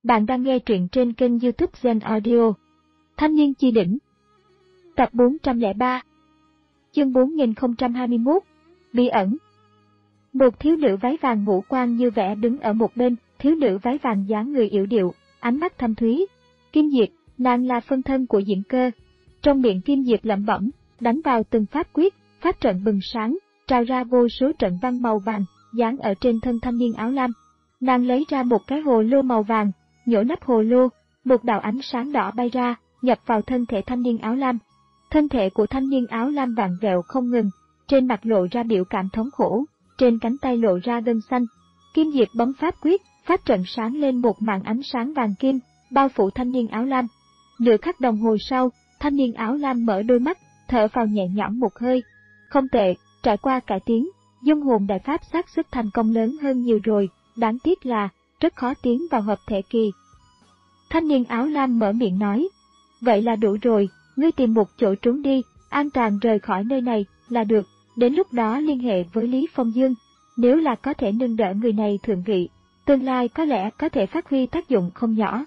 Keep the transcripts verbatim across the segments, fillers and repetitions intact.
Bạn đang nghe truyện trên kênh YouTube Zen Audio. Thanh niên chi đỉnh. Tập bốn trăm lẻ ba. Chương bốn nghìn không trăm hai mươi mốt. Bí ẩn. Một thiếu nữ váy vàng ngũ quan như vẽ đứng ở một bên, thiếu nữ váy vàng dáng người yểu điệu, ánh mắt thâm thúy. Kim Diệp, nàng là phân thân của Diễm Cơ. Trong miệng Kim Diệp lẩm bẩm, đánh vào từng pháp quyết, pháp trận bừng sáng, trào ra vô số trận văn màu vàng, dán ở trên thân thanh niên áo lam. Nàng lấy ra một cái hồ lô màu vàng, nhổ nắp hồ lô, một đạo ánh sáng đỏ bay ra, nhập vào thân thể thanh niên áo lam. Thân thể của thanh niên áo lam vặn vẹo không ngừng, trên mặt lộ ra biểu cảm thống khổ, trên cánh tay lộ ra gân xanh. Kim Diệp bấm pháp quyết, pháp trận sáng lên một màn ánh sáng vàng kim, bao phủ thanh niên áo lam. Nửa khắc đồng hồ sau, thanh niên áo lam mở đôi mắt, thở vào nhẹ nhõm một hơi. Không tệ, trải qua cải tiến, dung hồn đại pháp xác suất thành công lớn hơn nhiều rồi, đáng tiếc là rất khó tiến vào hợp thể kỳ. Thanh niên áo lam mở miệng nói, vậy là đủ rồi, ngươi tìm một chỗ trốn đi, an toàn rời khỏi nơi này là được, đến lúc đó liên hệ với Lý Phong Dương, nếu là có thể nâng đỡ người này thượng vị, tương lai có lẽ có thể phát huy tác dụng không nhỏ.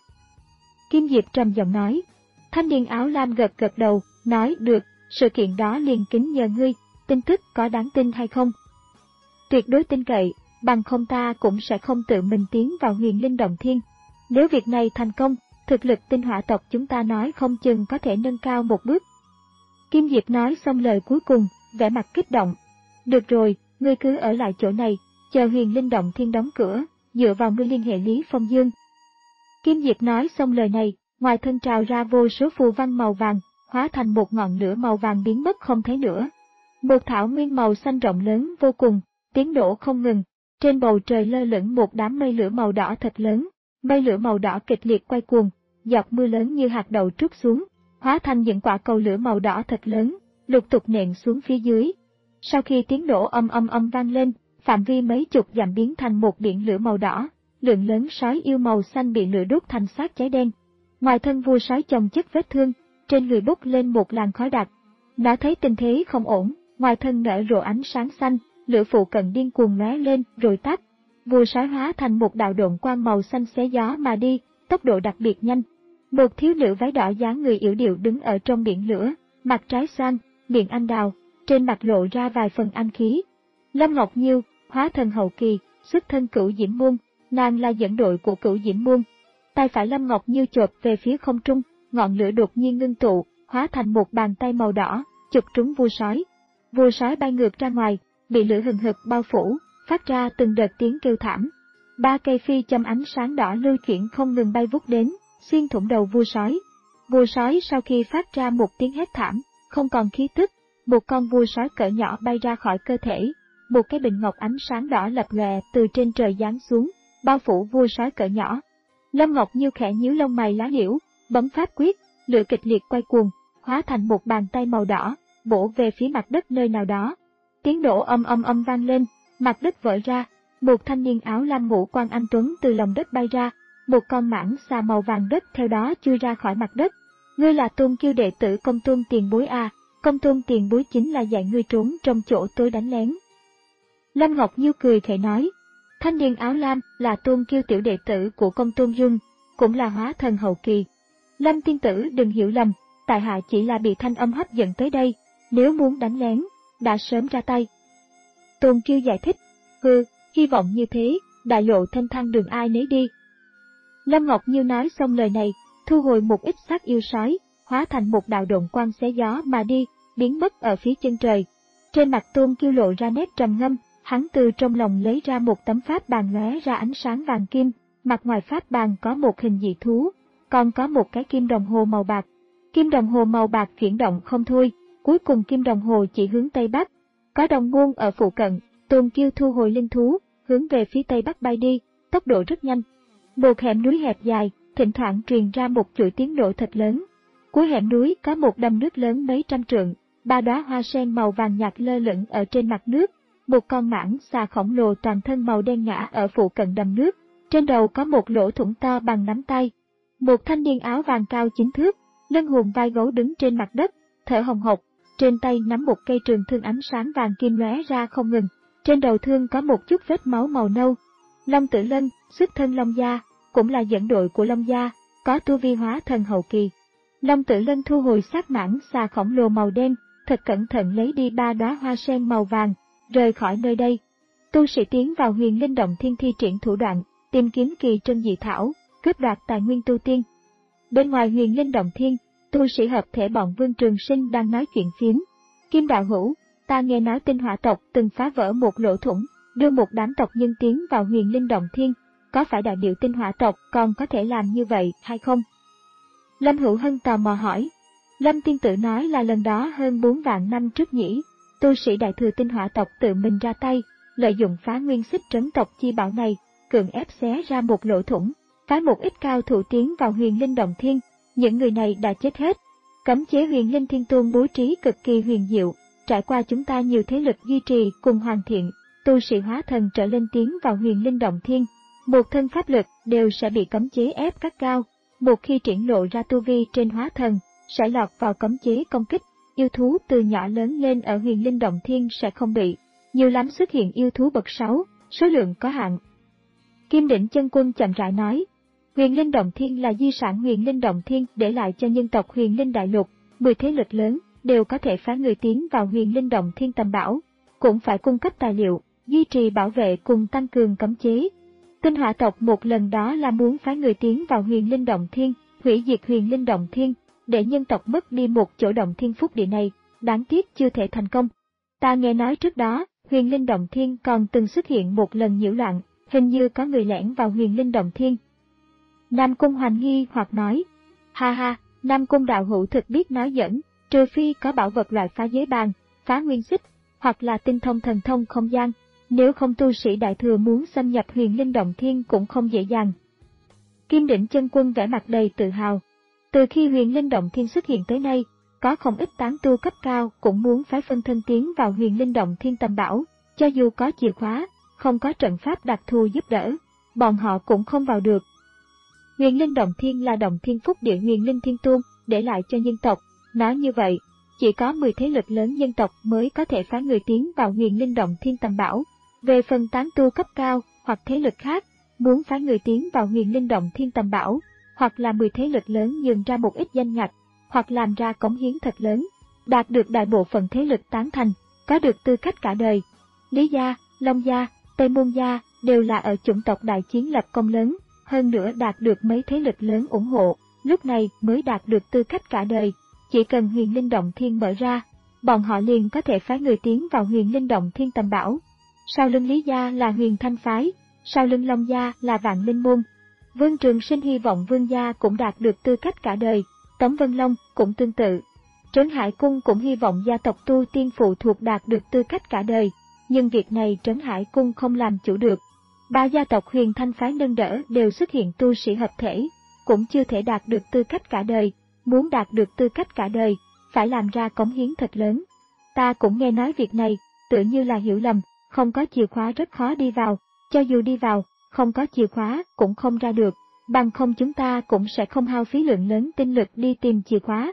Kim Diệp trầm giọng nói. Thanh niên áo lam gật gật đầu, nói được, sự kiện đó liền kính nhờ ngươi, tin tức có đáng tin hay không? Tuyệt đối tin cậy, bằng không ta cũng sẽ không tự mình tiến vào Huyền Linh Động Thiên. Nếu việc này thành công, thực lực tinh hỏa tộc chúng ta nói không chừng có thể nâng cao một bước. Kim Diệp nói xong lời cuối cùng, vẻ mặt kích động. Được rồi, ngươi cứ ở lại chỗ này, chờ Huyền Linh Động Thiên đóng cửa, dựa vào ngươi liên hệ Lý Phong Dương. Kim Diệp nói xong lời này, ngoài thân trào ra vô số phù văn màu vàng, hóa thành một ngọn lửa màu vàng biến mất không thấy nữa. Một thảo nguyên màu xanh rộng lớn vô cùng, tiếng nổ không ngừng, trên bầu trời lơ lửng một đám mây lửa màu đỏ thật lớn, mây lửa màu đỏ kịch liệt quay cuồng, giọt mưa lớn như hạt đậu trút xuống, hóa thành những quả cầu lửa màu đỏ thật lớn, lục tục nện xuống phía dưới. Sau khi tiếng nổ âm âm âm vang lên, phạm vi mấy chục dặm biến thành một biển lửa màu đỏ, lượng lớn sói yêu màu xanh bị lửa đốt thành xác cháy đen. Ngoài thân vua sói chồng chất vết thương, trên người bốc lên một làn khói đặc. Nó thấy tình thế không ổn, ngoài thân nở rộ ánh sáng xanh, lửa phụ cận điên cuồng lóe lên rồi tắt. Vua sói hóa thành một đạo độn quang màu xanh xé gió mà đi, tốc độ đặc biệt nhanh. Một thiếu nữ váy đỏ dáng người yểu điệu đứng ở trong biển lửa, mặt trái xoan, miệng anh đào, trên mặt lộ ra vài phần anh khí. Lâm Ngọc Nhiêu, hóa thân hậu kỳ, xuất thân Cửu Diễm Môn, nàng là dẫn đội của Cửu Diễm Môn. Tay phải Lâm Ngọc Nhiêu chộp về phía không trung, ngọn lửa đột nhiên ngưng tụ, hóa thành một bàn tay màu đỏ, chụp trúng vua sói. Vua sói bay ngược ra ngoài, bị lửa hừng hực bao phủ, phát ra từng đợt tiếng kêu thảm. Ba cây phi châm ánh sáng đỏ lưu chuyển không ngừng bay vút đến, xuyên thủng đầu vua sói. Vua sói sau khi phát ra một tiếng hét thảm, không còn khí tức, một con vua sói cỡ nhỏ bay ra khỏi cơ thể, một cái bình ngọc ánh sáng đỏ lập lòe từ trên trời giáng xuống, bao phủ vua sói cỡ nhỏ. Lâm Ngọc Nhiêu khẽ nhíu lông mày lá liễu, bấm pháp quyết, lửa kịch liệt quay cuồng, hóa thành một bàn tay màu đỏ, bổ về phía mặt đất nơi nào đó. Tiếng nổ âm âm âm vang lên, mặt đất vỡ ra, một thanh niên áo lam ngũ quan anh tuấn từ lòng đất bay ra, một con mãng xà màu vàng đất theo đó chui ra khỏi mặt đất. Ngươi là Tôn Kiêu đệ tử Công Tôn tiền bối à, Công Tôn tiền bối chính là dạy ngươi trốn trong chỗ tôi đánh lén. Lâm Ngọc Nhiêu cười khẽ nói, thanh niên áo lam là Tôn Kiêu tiểu đệ tử của Công Tôn Dung, cũng là hóa thần hậu kỳ. Lâm tiên tử đừng hiểu lầm, tại hạ chỉ là bị thanh âm hấp dẫn tới đây, nếu muốn đánh lén, đã sớm ra tay. Tôn Kiêu giải thích, hừ, hy vọng như thế, đại lộ thanh thang đường ai nấy đi. Lâm Ngọc Nhiêu nói xong lời này, thu hồi một ít xác yêu sói, hóa thành một đạo độn quang xé gió mà đi, biến mất ở phía chân trời. Trên mặt Tôn Kiêu lộ ra nét trầm ngâm, hắn từ trong lòng lấy ra một tấm pháp bàn lóe ra ánh sáng vàng kim, mặt ngoài pháp bàn có một hình dị thú, còn có một cái kim đồng hồ màu bạc. Kim đồng hồ màu bạc chuyển động không thôi, cuối cùng kim đồng hồ chỉ hướng Tây Bắc. Có đồng môn ở phụ cận, Tôn Kiêu thu hồi linh thú, hướng về phía Tây Bắc bay đi, tốc độ rất nhanh. Một hẻm núi hẹp dài, thỉnh thoảng truyền ra một chuỗi tiếng nổ thật lớn. Cuối hẻm núi có một đầm nước lớn mấy trăm trượng, ba đóa hoa sen màu vàng nhạt lơ lửng ở trên mặt nước. Một con mãng xà khổng lồ toàn thân màu đen ngã ở phụ cận đầm nước, trên đầu có một lỗ thủng to bằng nắm tay. Một thanh niên áo vàng cao chín thước, lưng hùm vai gấu đứng trên mặt đất, thở hồng hộc, trên tay nắm một cây trường thương ánh sáng vàng kim lóe ra không ngừng, trên đầu thương có một chút vết máu màu nâu. Long Tử Lân, xuất thân Long gia, cũng là dẫn đội của Long gia, có tu vi hóa thần hậu kỳ. Long Tử Lân thu hồi sát mãng xà khổng lồ màu đen, thật cẩn thận lấy đi ba đóa hoa sen màu vàng, rời khỏi nơi đây. Tu sĩ tiến vào Huyền Linh Động Thiên thi triển thủ đoạn, tìm kiếm kỳ trân dị thảo, cướp đoạt tài nguyên tu tiên. Bên ngoài Huyền Linh Động Thiên, tu sĩ hợp thể bọn Vương Trường Sinh đang nói chuyện phiếm. Kim đạo hữu, ta nghe nói Tinh Hỏa tộc từng phá vỡ một lỗ thủng, đưa một đám tộc nhân tiến vào Huyền Linh Động Thiên, có phải đại biểu Tinh Hỏa tộc còn có thể làm như vậy hay không? Lâm Hữu Hân tò mò hỏi. Lâm tiên tử nói là lần đó hơn bốn vạn năm trước nhỉ, tu sĩ đại thừa Tinh Hỏa tộc tự mình ra tay, lợi dụng phá nguyên xích trấn tộc chi bảo này, cưỡng ép xé ra một lỗ thủng, phái một ít cao thủ tiến vào Huyền Linh Động Thiên, những người này đã chết hết. Cấm chế Huyền Linh Thiên Tôn bố trí cực kỳ huyền diệu, trải qua chúng ta nhiều thế lực duy trì cùng hoàn thiện, tu sĩ hóa thần trở lên tiến vào Huyền Linh Động Thiên, một thân pháp lực đều sẽ bị cấm chế ép cắt cao, một khi triển lộ ra tu vi trên hóa thần, sẽ lọt vào cấm chế công kích, yêu thú từ nhỏ lớn lên ở Huyền Linh Động Thiên sẽ không bị, nhiều lắm xuất hiện yêu thú bậc sáu, số lượng có hạn. Kim Đỉnh Chân Quân chậm rãi nói, Huyền Linh Động Thiên là di sản Huyền Linh Động Thiên để lại cho nhân tộc Huyền Linh Đại Lục, mười thế lực lớn đều có thể phái người tiến vào Huyền Linh Động Thiên tầm bảo, cũng phải cung cấp tài liệu, duy trì bảo vệ cùng tăng cường cấm chế. Tinh Hỏa tộc một lần đó là muốn phái người tiến vào Huyền Linh Động Thiên, hủy diệt Huyền Linh Động Thiên, để nhân tộc mất đi một chỗ động thiên phúc địa này, đáng tiếc chưa thể thành công. Ta nghe nói trước đó, Huyền Linh Động Thiên còn từng xuất hiện một lần nhiễu loạn, hình như có người lẻn vào Huyền Linh Động Thiên. Nam Cung Hoành nghi hoặc nói, ha ha, Nam Cung đạo hữu thực biết nói giỡn, trừ phi có bảo vật loại phá giới bàn, phá nguyên xích, hoặc là tinh thông thần thông không gian, nếu không tu sĩ đại thừa muốn xâm nhập Huyền Linh Động Thiên cũng không dễ dàng. Kim Đỉnh Chân Quân vẻ mặt đầy tự hào. Từ khi Huyền Linh Động Thiên xuất hiện tới nay, có không ít tán tu cấp cao cũng muốn phái phân thân tiến vào Huyền Linh Động Thiên tầm bảo, cho dù có chìa khóa, không có trận pháp đặc thù giúp đỡ, bọn họ cũng không vào được. Huyền Linh Động Thiên là động thiên phúc địa Huyền Linh Thiên Tôn để lại cho nhân tộc, nói như vậy, chỉ có mười thế lực lớn nhân tộc mới có thể phái người tiến vào Huyền Linh Động Thiên tầm bảo. Về phần tán tu cấp cao hoặc thế lực khác, muốn phái người tiến vào Huyền Linh Động Thiên tầm bảo, hoặc là mười thế lực lớn nhường ra một ít danh ngạch, hoặc làm ra cống hiến thật lớn, đạt được đại bộ phận thế lực tán thành, có được tư cách cả đời. Lý gia, Long gia, Tây Môn gia đều là ở chủng tộc đại chiến lập công lớn, hơn nữa đạt được mấy thế lực lớn ủng hộ, lúc này mới đạt được tư cách cả đời. Chỉ cần Huyền Linh Động Thiên mở ra, bọn họ liền có thể phái người tiến vào Huyền Linh Động Thiên tầm bảo. Sau lưng Lý gia là Huyền Thanh phái, sau lưng Long gia là Vạn Linh môn. Vương Trường Sinh hy vọng Vương gia cũng đạt được tư cách cả đời, Tống Vân Long cũng tương tự. Trấn Hải Cung cũng hy vọng gia tộc tu tiên phụ thuộc đạt được tư cách cả đời, nhưng việc này Trấn Hải Cung không làm chủ được. Ba gia tộc Huyền Thanh phái nâng đỡ đều xuất hiện tu sĩ hợp thể, cũng chưa thể đạt được tư cách cả đời, muốn đạt được tư cách cả đời, phải làm ra cống hiến thật lớn. Ta cũng nghe nói việc này, tựa như là hiểu lầm, không có chìa khóa rất khó đi vào, cho dù đi vào, không có chìa khóa cũng không ra được, bằng không chúng ta cũng sẽ không hao phí lượng lớn tinh lực đi tìm chìa khóa.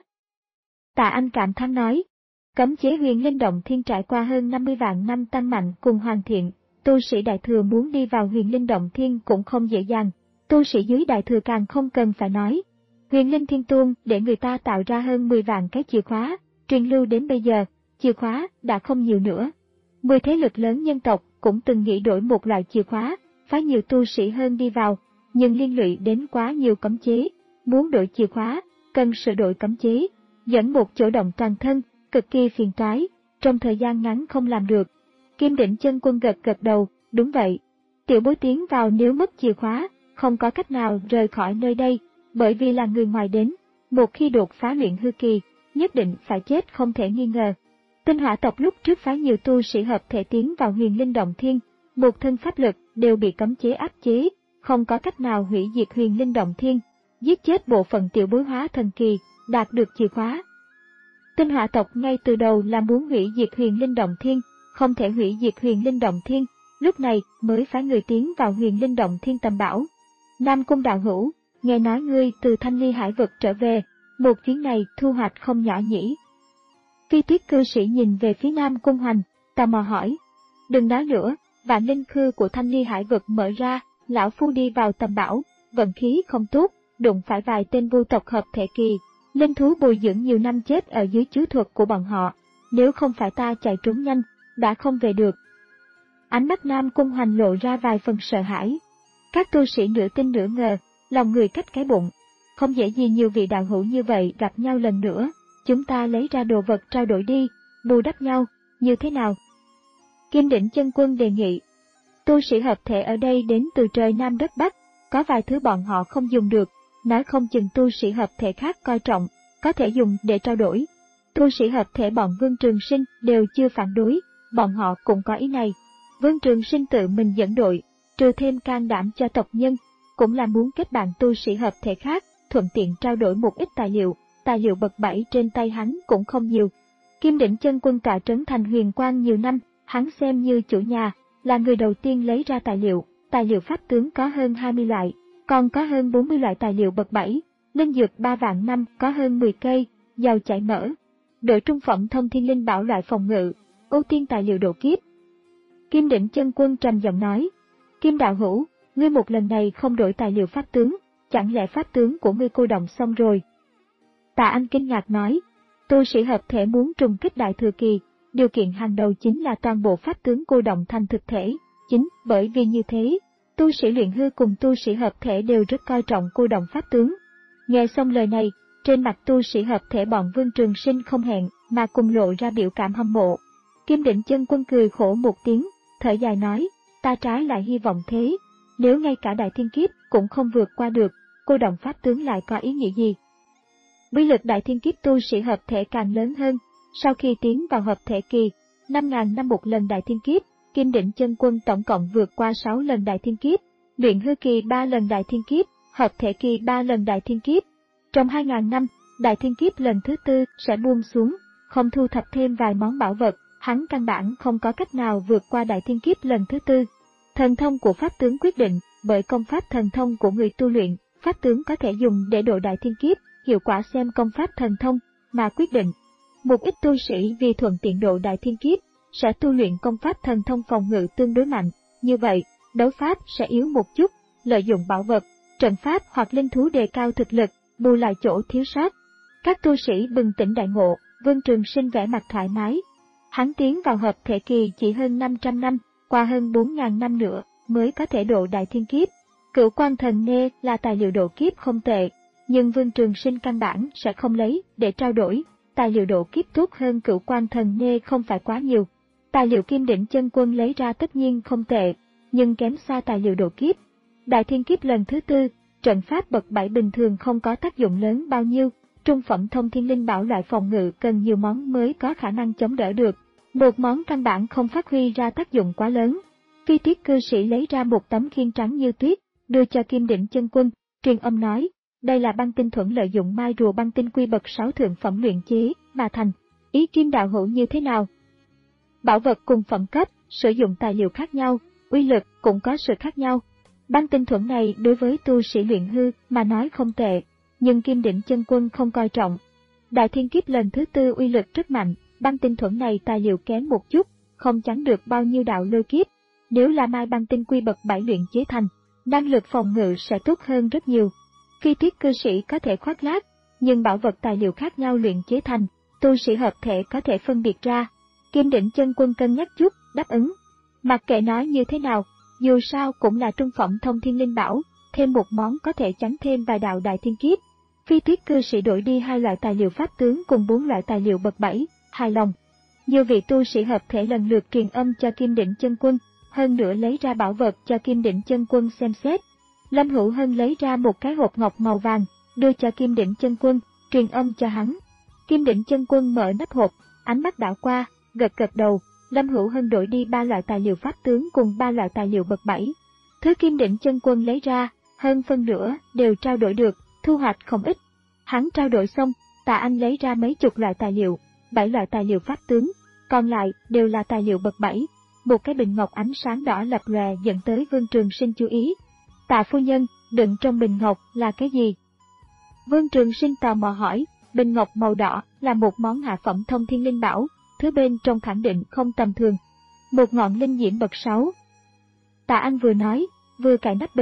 Tạ Anh cảm thán nói, cấm chế Huyền Linh Động Thiên trải qua hơn năm mươi vạn năm tăng mạnh cùng hoàn thiện, tu sĩ đại thừa muốn đi vào Huyền Linh Động Thiên cũng không dễ dàng, tu sĩ dưới đại thừa càng không cần phải nói. Huyền Linh Thiên Tôn để người ta tạo ra hơn mười vạn cái chìa khóa, truyền lưu đến bây giờ, chìa khóa đã không nhiều nữa. Mười thế lực lớn nhân tộc cũng từng nghĩ đổi một loại chìa khóa, phái nhiều tu sĩ hơn đi vào, nhưng liên lụy đến quá nhiều cấm chế, muốn đổi chìa khóa, cần sửa đổi cấm chế, dẫn một chỗ động toàn thân, cực kỳ phiền toái, trong thời gian ngắn không làm được. Kim Đỉnh Chân Quân gật gật đầu, đúng vậy. Tiểu bối tiến vào nếu mất chìa khóa, không có cách nào rời khỏi nơi đây, bởi vì là người ngoài đến, một khi đột phá luyện hư kỳ, nhất định phải chết không thể nghi ngờ. Tinh Hỏa tộc lúc trước phái nhiều tu sĩ hợp thể tiến vào Huyền Linh Động Thiên, một thân pháp lực đều bị cấm chế áp chế, không có cách nào hủy diệt Huyền Linh Động Thiên, giết chết bộ phận tiểu bối hóa thần kỳ, đạt được chìa khóa. Tinh Hỏa tộc ngay từ đầu là muốn hủy diệt Huyền Linh Động Thiên, không thể hủy diệt Huyền Linh Động Thiên, lúc này mới phái người tiến vào Huyền Linh Động Thiên tầm bảo. Nam Cung đạo hữu, nghe nói ngươi từ Thanh Ly Hải vực trở về, một chuyến này thu hoạch không nhỏ nhỉ? Phi Tuyết cư sĩ nhìn về phía Nam Cung Hoành, tò mò hỏi. Đừng nói nữa, vạn linh khư của Thanh Ly Hải vực mở ra, lão phu đi vào tầm bảo, vận khí không tốt, đụng phải vài tên vu tộc hợp thể kỳ, linh thú bồi dưỡng nhiều năm chết ở dưới chú thuật của bọn họ. Nếu không phải ta chạy trốn nhanh, đã không về được. Ánh mắt Nam Cung Hoành lộ ra vài phần sợ hãi. Các tu sĩ nửa tin nửa ngờ, lòng người cách cái bụng. Không dễ gì nhiều vị đạo hữu như vậy gặp nhau lần nữa, chúng ta lấy ra đồ vật trao đổi đi, bù đắp nhau, như thế nào? Kim Đỉnh Chân Quân đề nghị. Tu sĩ hợp thể ở đây đến từ trời Nam đất Bắc, có vài thứ bọn họ không dùng được, nói không chừng tu sĩ hợp thể khác coi trọng, có thể dùng để trao đổi. Tu sĩ hợp thể bọn Vương Trường Sinh đều chưa phản đối, bọn họ cũng có ý này. Vương Trường Sinh tự mình dẫn đội, trừ thêm can đảm cho tộc nhân, cũng là muốn kết bạn tu sĩ hợp thể khác, thuận tiện trao đổi một ít tài liệu, tài liệu bậc bảy trên tay hắn cũng không nhiều. Kim Đỉnh Chân Quân tọa trấn thành Huyền Quang nhiều năm, hắn xem như chủ nhà, là người đầu tiên lấy ra tài liệu, tài liệu pháp tướng có hơn hai mươi loại, còn có hơn bốn mươi loại tài liệu bậc bảy, linh dược ba vạn năm có hơn mười cây, dầu chảy mỡ. Đội trung phẩm thông thiên linh bảo loại phòng ngự, ưu tiên tài liệu độ kiếp. Kim Đỉnh Chân Quân trầm giọng nói, Kim đạo hữu, ngươi một lần này không đổi tài liệu pháp tướng, chẳng lẽ pháp tướng của ngươi cô động xong rồi? Tạ Anh kinh ngạc nói, tu sĩ hợp thể muốn trùng kích đại thừa kỳ, điều kiện hàng đầu chính là toàn bộ pháp tướng cô động thành thực thể, chính bởi vì như thế, tu sĩ luyện hư cùng tu sĩ hợp thể đều rất coi trọng cô động pháp tướng. Nghe xong lời này, trên mặt tu sĩ hợp thể bọn Vương Trường Sinh không hẹn mà cùng lộ ra biểu cảm hâm mộ. Kim Đỉnh Chân Quân cười khổ một tiếng, thở dài nói, ta trái lại hy vọng thế, nếu ngay cả đại thiên kiếp cũng không vượt qua được, cô động pháp tướng lại có ý nghĩa gì? Uy lực đại thiên kiếp tu sĩ hợp thể càng lớn hơn, sau khi tiến vào hợp thể kỳ, năm ngàn năm một lần đại thiên kiếp, Kim Đỉnh Chân Quân tổng cộng vượt qua sáu lần đại thiên kiếp, luyện hư kỳ ba lần đại thiên kiếp, hợp thể kỳ ba lần đại thiên kiếp. Trong hai ngàn năm, đại thiên kiếp lần thứ tư sẽ buông xuống, không thu thập thêm vài món bảo vật, hắn căn bản không có cách nào vượt qua đại thiên kiếp lần thứ tư. Thần thông của pháp tướng quyết định, bởi công pháp thần thông của người tu luyện, pháp tướng có thể dùng để độ đại thiên kiếp, hiệu quả xem công pháp thần thông mà quyết định. Một ít tu sĩ vì thuận tiện độ đại thiên kiếp, sẽ tu luyện công pháp thần thông phòng ngự tương đối mạnh, như vậy, đấu pháp sẽ yếu một chút, lợi dụng bảo vật, trận pháp hoặc linh thú đề cao thực lực, bù lại chỗ thiếu sót. Các tu sĩ bừng tỉnh đại ngộ, Vương Trường Sinh vẻ mặt thoải mái. Hắn tiến vào hợp thể kỳ chỉ hơn năm trăm năm, qua hơn bốn nghìn năm nữa mới có thể độ đại thiên kiếp. Cửu Quan Thần Nê là tài liệu độ kiếp không tệ, nhưng Vương Trường Sinh căn bản sẽ không lấy để trao đổi. Tài liệu độ kiếp tốt hơn Cửu Quan Thần Nê không phải quá nhiều. Tài liệu Kim Đỉnh Chân Quân lấy ra tất nhiên không tệ, nhưng kém xa tài liệu độ kiếp. Đại thiên kiếp lần thứ tư, trận pháp bậc bảy bình thường không có tác dụng lớn bao nhiêu, trung phẩm thông thiên linh bảo loại phòng ngự cần nhiều món mới có khả năng chống đỡ được. Một món căn bản không phát huy ra tác dụng quá lớn. Phi Tuyết cư sĩ lấy ra một tấm khiên trắng như tuyết, đưa cho Kim Đỉnh Chân Quân, truyền âm nói, đây là băng tinh thuẫn lợi dụng mai rùa băng tinh quy bậc sáu thượng phẩm luyện chế mà thành, ý Kim đạo hữu như thế nào? Bảo vật cùng phẩm cấp, sử dụng tài liệu khác nhau, uy lực cũng có sự khác nhau. Băng tinh thuẫn này đối với tu sĩ luyện hư mà nói không tệ, nhưng Kim Đỉnh Chân Quân không coi trọng. Đại thiên kiếp lần thứ tư uy lực rất mạnh, băng tinh thuẫn này tài liệu kém một chút, không chắn được bao nhiêu đạo lôi kiếp. Nếu là mai băng tinh quy bậc bảy luyện chế thành, năng lực phòng ngự sẽ tốt hơn rất nhiều. Phi Tuyết cư sĩ có thể khoác lác, nhưng bảo vật tài liệu khác nhau luyện chế thành, tu sĩ hợp thể có thể phân biệt ra. Kim Đỉnh Chân Quân cân nhắc chút, đáp ứng. Mặc kệ nói như thế nào, dù sao cũng là trung phẩm thông thiên linh bảo, thêm một món có thể tránh thêm vài đạo đại thiên kiếp. Phi Tuyết cư sĩ đổi đi hai loại tài liệu pháp tướng cùng bốn loại tài liệu bậc bảy, hài lòng. Nhiều vị tu sĩ hợp thể lần lượt truyền âm cho Kim Đỉnh Chân Quân, hơn nữa lấy ra bảo vật cho Kim Đỉnh Chân Quân xem xét. Lâm Hữu Hân lấy ra một cái hộp ngọc màu vàng, đưa cho Kim Đỉnh Chân Quân, truyền âm cho hắn. Kim Đỉnh Chân Quân mở nắp hộp, ánh mắt đảo qua, gật gật đầu. Lâm Hữu Hân đổi đi ba loại tài liệu pháp tướng cùng ba loại tài liệu bậc bảy. Thứ Kim Đỉnh Chân Quân lấy ra, hơn phân nửa đều trao đổi được, thu hoạch không ít. Hắn trao đổi xong, Tạ Anh lấy ra mấy chục loại tài liệu, bảy loại tài liệu pháp tướng, còn lại đều là tài liệu bậc bảy. Một cái bình ngọc ánh sáng đỏ lập lòe dẫn tới Vương Trường Sinh chú ý. Tạ phu nhân, đựng trong bình ngọc là cái gì? Vương Trường Sinh tò mò hỏi. Bình ngọc màu đỏ là một món hạ phẩm thông thiên linh bảo, thứ bên trong khẳng định không tầm thường. Một ngọn linh diễm bậc sáu. Tạ Anh vừa nói, vừa cài nắp bình,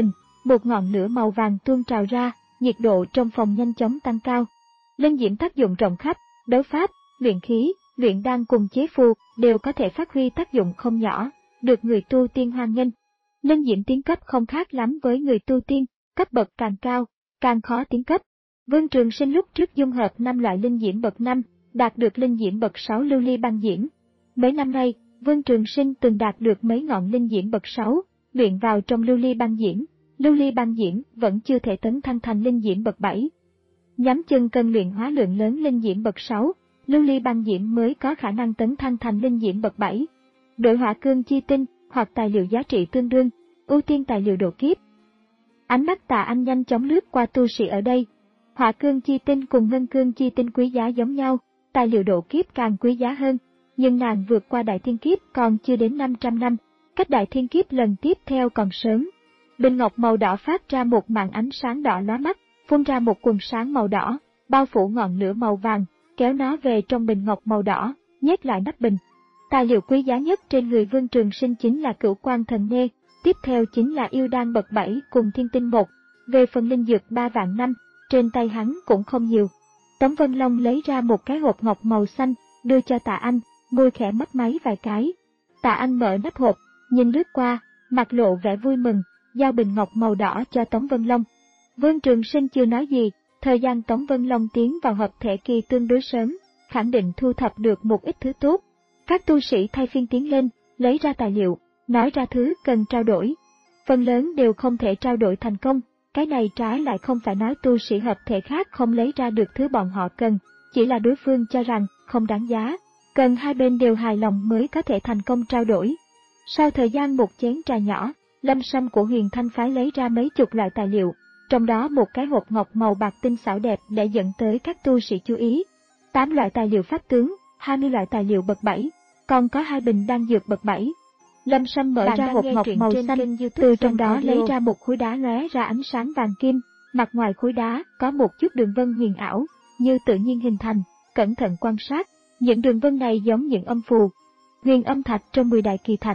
một ngọn lửa màu vàng tuôn trào ra, nhiệt độ trong phòng nhanh chóng tăng cao. Linh diễm tác dụng rộng khắp, đấu pháp, luyện khí, luyện đan cùng chế phù đều có thể phát huy tác dụng không nhỏ, được người tu tiên hoan nghênh. Linh diễm tiến cấp không khác lắm với người tu tiên, cấp bậc càng cao, càng khó tiến cấp. Vương Trường Sinh lúc trước dung hợp năm loại linh diễm bậc năm, đạt được linh diễm bậc sáu lưu ly băng diễm. Mấy năm nay, Vương Trường Sinh từng đạt được mấy ngọn linh diễm bậc sáu, luyện vào trong lưu ly băng diễm. Lưu ly băng diễm vẫn chưa thể tấn thăng thành linh diễm bậc bảy. Nhắm chân cần luyện hóa lượng lớn linh diễm bậc sáu, lưu ly băng diễm mới có khả năng tấn thăng thành linh diễm bậc bảy. Đổi hỏa cương chi tinh hoặc tài liệu giá trị tương đương, ưu tiên tài liệu độ kiếp. Ánh mắt Tạ Anh nhanh chóng lướt qua tu sĩ ở đây. Hỏa cương chi tinh cùng ngân cương chi tinh quý giá giống nhau, tài liệu độ kiếp càng quý giá hơn, nhưng nàng vượt qua đại thiên kiếp còn chưa đến năm trăm năm, cách đại thiên kiếp lần tiếp theo còn sớm. Bình ngọc màu đỏ phát ra một màn ánh sáng đỏ lóa mắt, phun ra một quầng sáng màu đỏ, bao phủ ngọn lửa màu vàng, kéo nó về trong bình ngọc màu đỏ, nhét lại nắp bình. Tài liệu quý giá nhất trên người Vương Trường Sinh chính là Cửu Quan Thần Nê, tiếp theo chính là yêu đan bậc bảy cùng thiên tinh một. Về phần linh dược ba vạn năm, trên tay hắn cũng không nhiều. Tống Vân Long lấy ra một cái hộp ngọc màu xanh, đưa cho Tạ Anh, môi khẽ mấp máy vài cái. Tạ Anh mở nắp hộp, nhìn lướt qua, mặt lộ vẻ vui mừng, giao bình ngọc màu đỏ cho Tống Vân Long. Vương Trường Sinh chưa nói gì, thời gian Tống Vân Long tiến vào hợp thể kỳ tương đối sớm, khẳng định thu thập được một ít thứ tốt. Các tu sĩ thay phiên tiến lên, lấy ra tài liệu, nói ra thứ cần trao đổi. Phần lớn đều không thể trao đổi thành công, cái này trái lại không phải nói tu sĩ hợp thể khác không lấy ra được thứ bọn họ cần, chỉ là đối phương cho rằng không đáng giá, cần hai bên đều hài lòng mới có thể thành công trao đổi. Sau thời gian một chén trà nhỏ, Lâm Sâm của Huyền Thanh phái lấy ra mấy chục loại tài liệu, trong đó một cái hộp ngọc màu bạc tinh xảo đẹp để dẫn tới các tu sĩ chú ý. tám loại tài liệu pháp tướng, hai mươi loại tài liệu bậc bảy, còn có hai bình đan dược bậc bảy. Lâm Sâm mở ra hộp ngọc màu xanh, từ trong đó lấy ra một khối đá lóe ra ánh sáng vàng kim, mặt ngoài khối đá có một chút đường vân huyền ảo, như tự nhiên hình thành, cẩn thận quan sát, những đường vân này giống những âm phù. Huyền âm thạch trong mười đại kỳ thạch.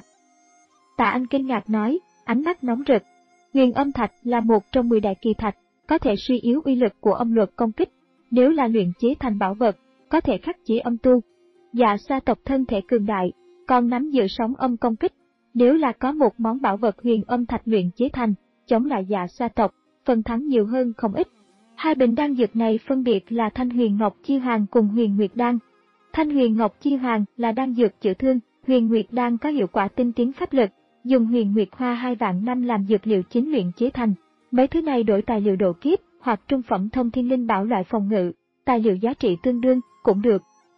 Tạ Anh kinh ngạc nói, ánh mắt nóng rực. Huyền âm thạch là một trong mười đại kỳ thạch, có thể suy yếu uy lực của âm luật công kích, nếu là luyện chế thành bảo vật, có thể khắc chế âm tu. Dạ sa tộc thân thể cường đại, còn nắm giữ sóng âm công kích, nếu là có một món bảo vật huyền âm thạch luyện chế thành, chống lại dạ sa tộc, phần thắng nhiều hơn không ít. Hai bình đan dược này phân biệt là Thanh Huyền Ngọc Chi Hoàng cùng Huyền Nguyệt Đan. Thanh Huyền Ngọc Chi Hoàng là đan dược chữa thương, Huyền Nguyệt Đan có hiệu quả tinh tiến pháp lực, dùng Huyền Nguyệt Hoa hai vạn năm làm dược liệu chính luyện chế thành. Mấy thứ này đổi tài liệu độ kiếp hoặc trung phẩm thông thiên linh bảo loại phòng ngự, tài liệu giá trị tương đương cũng được.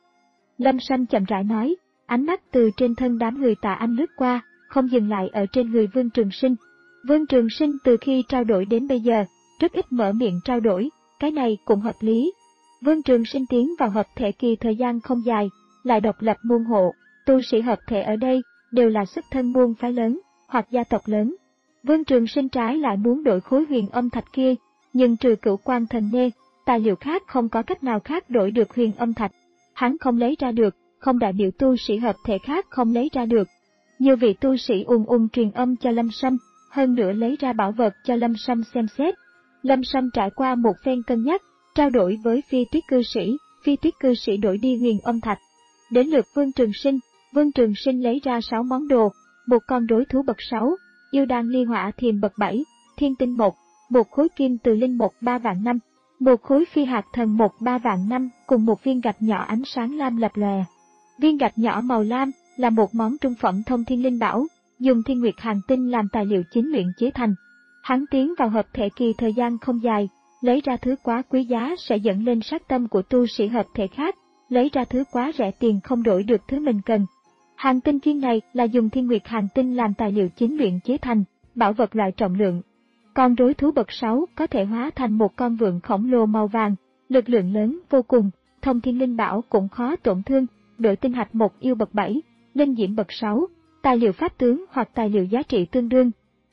Lâm Sâm chậm rãi nói, ánh mắt từ trên thân đám người Tạ Anh lướt qua, không dừng lại ở trên người Vương Trường Sinh. Vương Trường Sinh từ khi trao đổi đến bây giờ, rất ít mở miệng trao đổi, cái này cũng hợp lý. Vương Trường Sinh tiến vào hợp thể kỳ thời gian không dài, lại độc lập môn hộ, tu sĩ hợp thể ở đây đều là xuất thân môn phái lớn hoặc gia tộc lớn. Vương Trường Sinh trái lại muốn đổi khối huyền âm thạch kia, nhưng trừ Cửu Quan Thần Nê, tài liệu khác không có cách nào khác đổi được huyền âm thạch. Hắn không lấy ra được, không đại biểu tu sĩ hợp thể khác không lấy ra được. Nhiều vị tu sĩ ùn ùn truyền âm cho Lâm Sâm, hơn nữa lấy ra bảo vật cho Lâm Sâm xem xét. Lâm Sâm trải qua một phen cân nhắc, trao đổi với Phi Tuyết cư sĩ, Phi Tuyết cư sĩ đổi đi huyền âm thạch. Đến lượt Vương Trường Sinh, Vương Trường Sinh lấy ra sáu món đồ, một con rối thú bậc sáu, yêu đan ly hỏa thiềm bậc bảy, thiên tinh một, một khối kim từ linh một ba vạn năm, một khối phi hạt thần một ba vạn năm cùng một viên gạch nhỏ ánh sáng lam lập lòe. Viên gạch nhỏ màu lam là một món trung phẩm thông thiên linh bảo, dùng thiên nguyệt hàng tinh làm tài liệu chính luyện chế thành. Hắn tiến vào hợp thể kỳ thời gian không dài, lấy ra thứ quá quý giá sẽ dẫn lên sát tâm của tu sĩ hợp thể khác, lấy ra thứ quá rẻ tiền không đổi được thứ mình cần. Hàng tinh viên này là dùng thiên nguyệt hàng tinh làm tài liệu chính luyện chế thành, bảo vật loại trọng lượng. Con rối thú bậc sáu có thể hóa thành một con vượn khổng lồ màu vàng, lực lượng lớn vô cùng, thông thiên linh bảo cũng khó tổn thương, đổi tinh hạch một yêu bậc bảy, linh diễm bậc sáu, tài liệu pháp tướng hoặc tài liệu giá trị tương đương.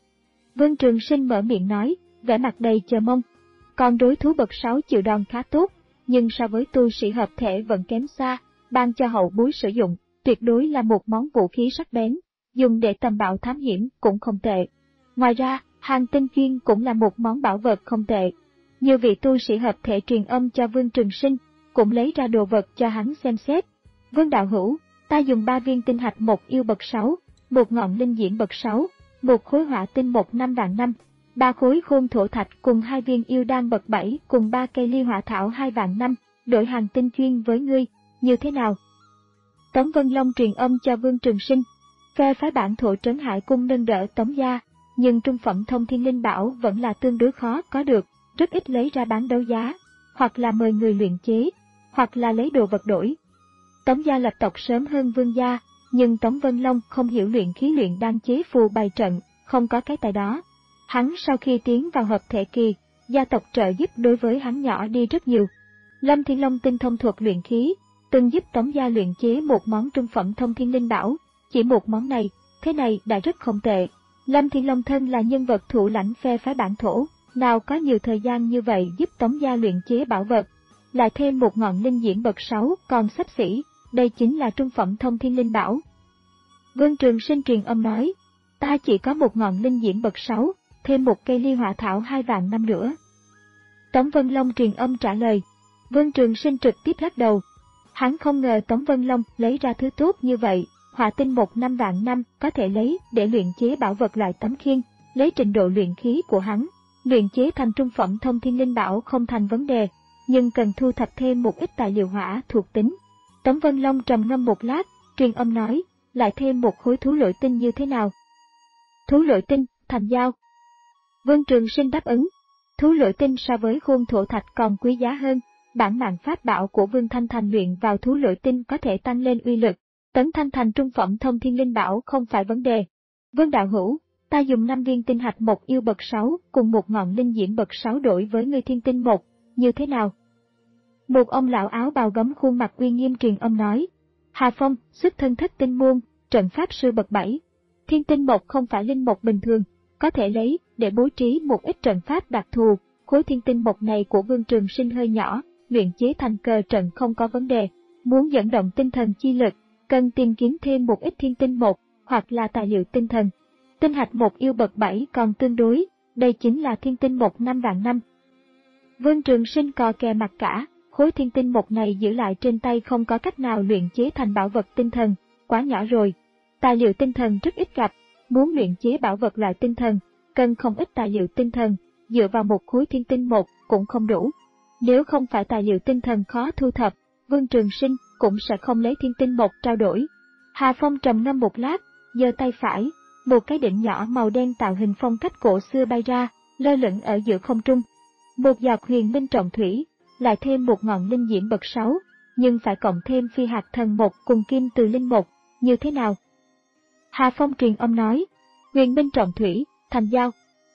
Vương Trường Sinh mở miệng nói, vẻ mặt đầy chờ mong. Con rối thú bậc sáu chịu đòn khá tốt, nhưng so với tu sĩ hợp thể vẫn kém xa, ban cho hậu bối sử dụng, tuyệt đối là một món vũ khí sắc bén, dùng để tầm bạo thám hiểm cũng không tệ. Ngoài ra, Hàng tinh chuyên cũng là một món bảo vật không tệ. Nhiều vị tu sĩ hợp thể truyền âm cho Vương Trường Sinh, cũng lấy ra đồ vật cho hắn xem xét. Vương đạo hữu, ta dùng ba viên tinh hạch một yêu bậc sáu, một ngọn linh diễm bậc sáu, một khối hỏa tinh một năm vạn năm, ba khối khôn thổ thạch cùng hai viên yêu đan bậc bảy cùng ba cây ly hỏa thảo hai vạn năm, đổi hàng tinh chuyên với ngươi, như thế nào? Tống Vân Long truyền âm cho Vương Trường Sinh. Phe phái bản thổ Trấn Hải Cung nâng đỡ Tống gia, nhưng trung phẩm thông thiên linh bảo vẫn là tương đối khó có được, rất ít lấy ra bán đấu giá, hoặc là mời người luyện chế, hoặc là lấy đồ vật đổi. Tống gia lập tộc sớm hơn Vương gia, nhưng Tống Vân Long không hiểu luyện khí luyện đan chế phù bày trận, không có cái tài đó. Hắn sau khi tiến vào hợp thể kỳ, gia tộc trợ giúp đối với hắn nhỏ đi rất nhiều. Lâm Thiên Long tinh thông thuật luyện khí, từng giúp Tống gia luyện chế một món trung phẩm thông thiên linh bảo, chỉ một món này, thế này đã rất không tệ. Lâm Thiên Long thân là nhân vật thủ lãnh phe phái bản thổ, nào có nhiều thời gian như vậy giúp Tống gia luyện chế bảo vật, lại thêm một ngọn linh diễm bậc sáu còn xấp xỉ, đây chính là trung phẩm thông thiên linh bảo. Vương Trường Sinh truyền âm nói, ta chỉ có một ngọn linh diễm bậc sáu, thêm một cây ly hỏa thảo hai vạn năm nữa. Tống Vân Long truyền âm trả lời. Vương Trường Sinh trực tiếp lắc đầu. Hắn không ngờ Tống Vân Long lấy ra thứ tốt như vậy, hỏa tinh một năm vạn năm có thể lấy để luyện chế bảo vật loại tấm khiên, lấy trình độ luyện khí của hắn, luyện chế thành trung phẩm thông thiên linh bảo không thành vấn đề, nhưng cần thu thập thêm một ít tài liệu hỏa thuộc tính. Tống Vân Long trầm ngâm một lát, truyền âm nói, lại thêm một khối thú lội tinh như thế nào? Thú lội tinh, thành giao. Vương Trường Sinh đáp ứng. Thú lội tinh so với khôn thổ thạch còn quý giá hơn, bản mạng pháp bảo của Vương Thanh Thành luyện vào thú lội tinh có thể tăng lên uy lực, tấn thanh thành trung phẩm thông thiên linh bảo không phải vấn đề. Vương đạo hữu, ta dùng năm viên tinh hạch một yêu bậc sáu cùng một ngọn linh diễm bậc sáu đổi với ngươi thiên tinh một, như thế nào? Một ông lão áo bào gấm khuôn mặt uy nghiêm truyền âm nói. Hà Phong, xuất thân thất tinh môn, trận pháp sư bậc bảy. Thiên tinh một không phải linh mộc bình thường, có thể lấy để bố trí một ít trận pháp đặc thù. Khối thiên tinh một này của Vương Trường Sinh hơi nhỏ, luyện chế thành cờ trận không có vấn đề. Muốn dẫn động tinh thần chi lực, cần tìm kiếm thêm một ít thiên tinh một, hoặc là tài liệu tinh thần. Tinh hạch một yêu bậc bảy còn tương đối, đây chính là thiên tinh một năm vạn năm. Vương Trường Sinh cò kè mặt cả, khối thiên tinh một này giữ lại trên tay không có cách nào luyện chế thành bảo vật tinh thần, quá nhỏ rồi. Tài liệu tinh thần rất ít gặp, muốn luyện chế bảo vật loại tinh thần, cần không ít tài liệu tinh thần, dựa vào một khối thiên tinh một cũng không đủ. Nếu không phải tài liệu tinh thần khó thu thập, Vương Trường Sinh cũng sẽ không lấy thiên tinh một trao đổi. Hà Phong trầm ngâm một lát, giơ tay phải, một cái đỉnh nhỏ màu đen tạo hình phong cách cổ xưa bay ra, lơ lửng ở giữa không trung. Một giọt huyền minh trọng thủy, lại thêm một ngọn linh diễm bậc sáu, nhưng phải cộng thêm phi hạt thần một cùng kim từ linh một, như thế nào? Hà Phong truyền âm nói, huyền minh trọng thủy, thành giao.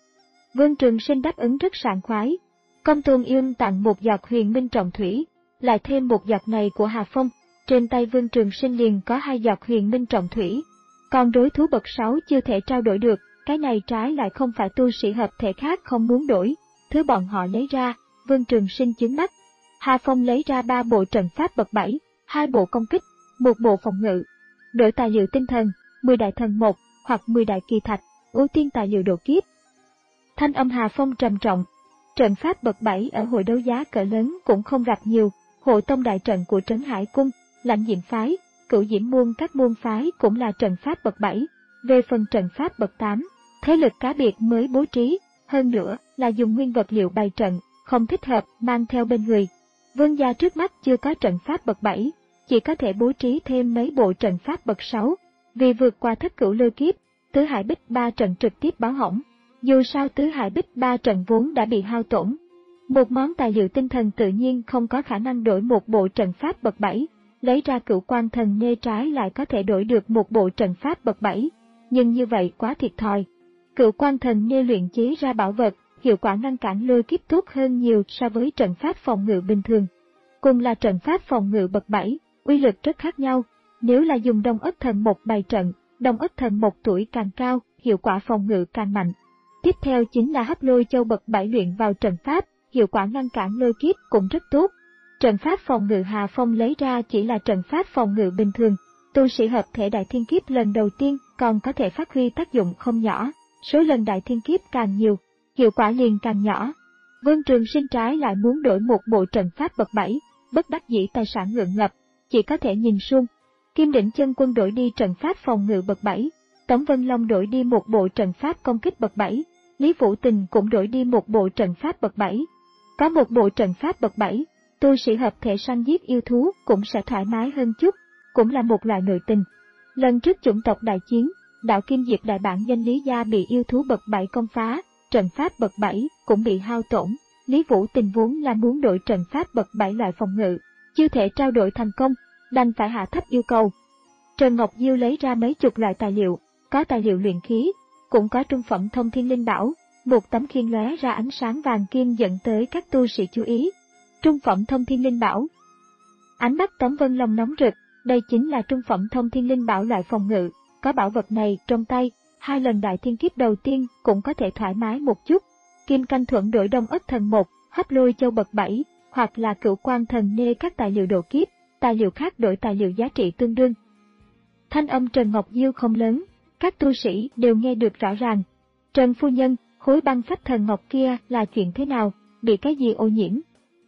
Vương Trường Sinh đáp ứng rất sảng khoái. Công Tôn Yên tặng một giọt huyền minh trọng thủy, lại thêm một giọt này của Hà Phong, trên tay Vương Trường Sinh liền có hai giọt huyền minh trọng thủy. Còn đối thú bậc sáu chưa thể trao đổi được, cái này trái lại không phải tu sĩ hợp thể khác không muốn đổi, thứ bọn họ lấy ra, Vương Trường Sinh chứng mắt. Hà Phong lấy ra ba bộ trận pháp bậc bảy, hai bộ công kích, một bộ phòng ngự. Đổi tài liệu tinh thần, mười đại thần một, hoặc mười đại kỳ thạch, ưu tiên tài liệu độ kiếp. Thanh âm Hà Phong trầm trọng. Trận pháp bậc bảy ở hội đấu giá cỡ lớn cũng không gặp nhiều, hộ tông đại trận của Trấn Hải Cung, Lãnh Diệm phái, Cửu Diễm môn các môn phái cũng là trận pháp bậc bảy. Về phần trận pháp bậc tám, thế lực cá biệt mới bố trí, hơn nữa là dùng nguyên vật liệu bày trận, không thích hợp mang theo bên người. Vương gia trước mắt chưa có trận pháp bậc bảy, chỉ có thể bố trí thêm mấy bộ trận pháp bậc sáu. Vì vượt qua thất cửu lôi kiếp, tứ hải bích ba trận trực tiếp báo hỏng. Dù sao tứ hải bích ba trận vốn đã bị hao tổn. Một món tài liệu tinh thần tự nhiên không có khả năng đổi một bộ trận pháp bậc bảy, lấy ra cửu quan thần nê trái lại có thể đổi được một bộ trận pháp bậc bảy, nhưng như vậy quá thiệt thòi. Cửu quan thần nê luyện chế ra bảo vật, hiệu quả ngăn cản lôi kiếp tốt hơn nhiều so với trận pháp phòng ngự bình thường. Cùng là trận pháp phòng ngự bậc bảy, uy lực rất khác nhau. Nếu là dùng Đông Ất Thần một bày trận, Đông Ất Thần một tuổi càng cao, hiệu quả phòng ngự càng mạnh. Tiếp theo chính là Hấp Lôi Châu bậc bảy luyện vào trận pháp, hiệu quả ngăn cản lôi kiếp cũng rất tốt. Trận pháp phòng ngự Hà Phong lấy ra chỉ là trận pháp phòng ngự bình thường, tu sĩ hợp thể đại thiên kiếp lần đầu tiên còn có thể phát huy tác dụng không nhỏ, số lần đại thiên kiếp càng nhiều, hiệu quả liền càng nhỏ. Vương Trường Sinh trái lại muốn đổi một bộ trận pháp bậc bảy, bất đắc dĩ tài sản ngượng ngập, chỉ có thể nhìn suông. Kim Đỉnh Chân Quân đổi đi trận pháp phòng ngự bậc bảy, Tống Vân Long đổi đi một bộ trận pháp công kích bậc bảy, Lý Vũ Tình cũng đổi đi một bộ trận pháp bậc bảy. Có một bộ trận pháp bậc bảy, tu sĩ hợp thể săn giết yêu thú cũng sẽ thoải mái hơn chút, cũng là một loại nội tình. Lần trước chủng tộc đại chiến, đạo Kim Diệp đại bản danh Lý Gia bị yêu thú bậc bảy công phá, trận pháp bậc bảy cũng bị hao tổn. Lý Vũ Tình vốn là muốn đổi trận pháp bậc bảy loại phòng ngự, chưa thể trao đổi thành công, đành phải hạ thấp yêu cầu. Trần Ngọc Diêu lấy ra mấy chục loại tài liệu, có tài liệu luyện khí, cũng có trung phẩm thông thiên linh bảo, một tấm khiên lóe ra ánh sáng vàng kim dẫn tới các tu sĩ chú ý. Trung phẩm thông thiên linh bảo. Ánh mắt Tống Vân Long nóng rực, đây chính là trung phẩm thông thiên linh bảo loại phòng ngự, có bảo vật này trong tay, hai lần đại thiên kiếp đầu tiên cũng có thể thoải mái một chút. Kim Canh Thuẫn đổi Đông Ất Thần một, Hấp Lôi Châu bậc bảy, hoặc là Cửu Quan Thần Nê các tài liệu độ kiếp, tài liệu khác đổi tài liệu giá trị tương đương. Thanh âm Trần Ngọc Diêu không lớn, các tu sĩ đều nghe được rõ ràng. Trần phu nhân, khối băng phách thần ngọc kia là chuyện thế nào, bị cái gì ô nhiễm?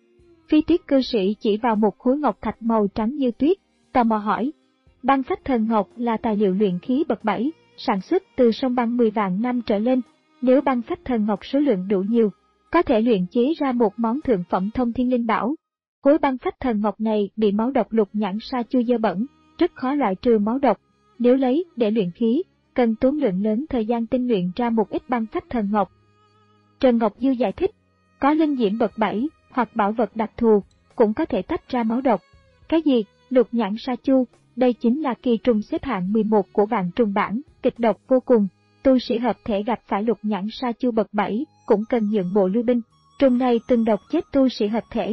Phi Tuyết cư sĩ chỉ vào một khối ngọc thạch màu trắng như tuyết, tò mò hỏi. Băng phách thần ngọc là tài liệu luyện khí bậc bảy, sản xuất từ sông băng mười vạn năm trở lên. Nếu băng phách thần ngọc số lượng đủ nhiều, có thể luyện chế ra một món thượng phẩm thông thiên linh bảo. Khối băng phách thần ngọc này bị máu độc lục nhãn sa chu dơ bẩn, rất khó loại trừ máu độc. Nếu lấy để luyện khí, cần tốn lượng lớn thời gian tinh luyện ra một ít băng phách thần ngọc. Trần Ngọc Diêu giải thích, có linh diễm bậc bảy hoặc bảo vật đặc thù cũng có thể tách ra máu độc. Cái gì? Lục nhãn sa chu, đây chính là kỳ trùng xếp hạng mười một của vạn trùng bảng, kịch độc vô cùng. Tu sĩ hợp thể gặp phải lục nhãn sa chu bậc bảy cũng cần nhượng bộ lui binh. Trùng này từng độc chết tu sĩ hợp thể.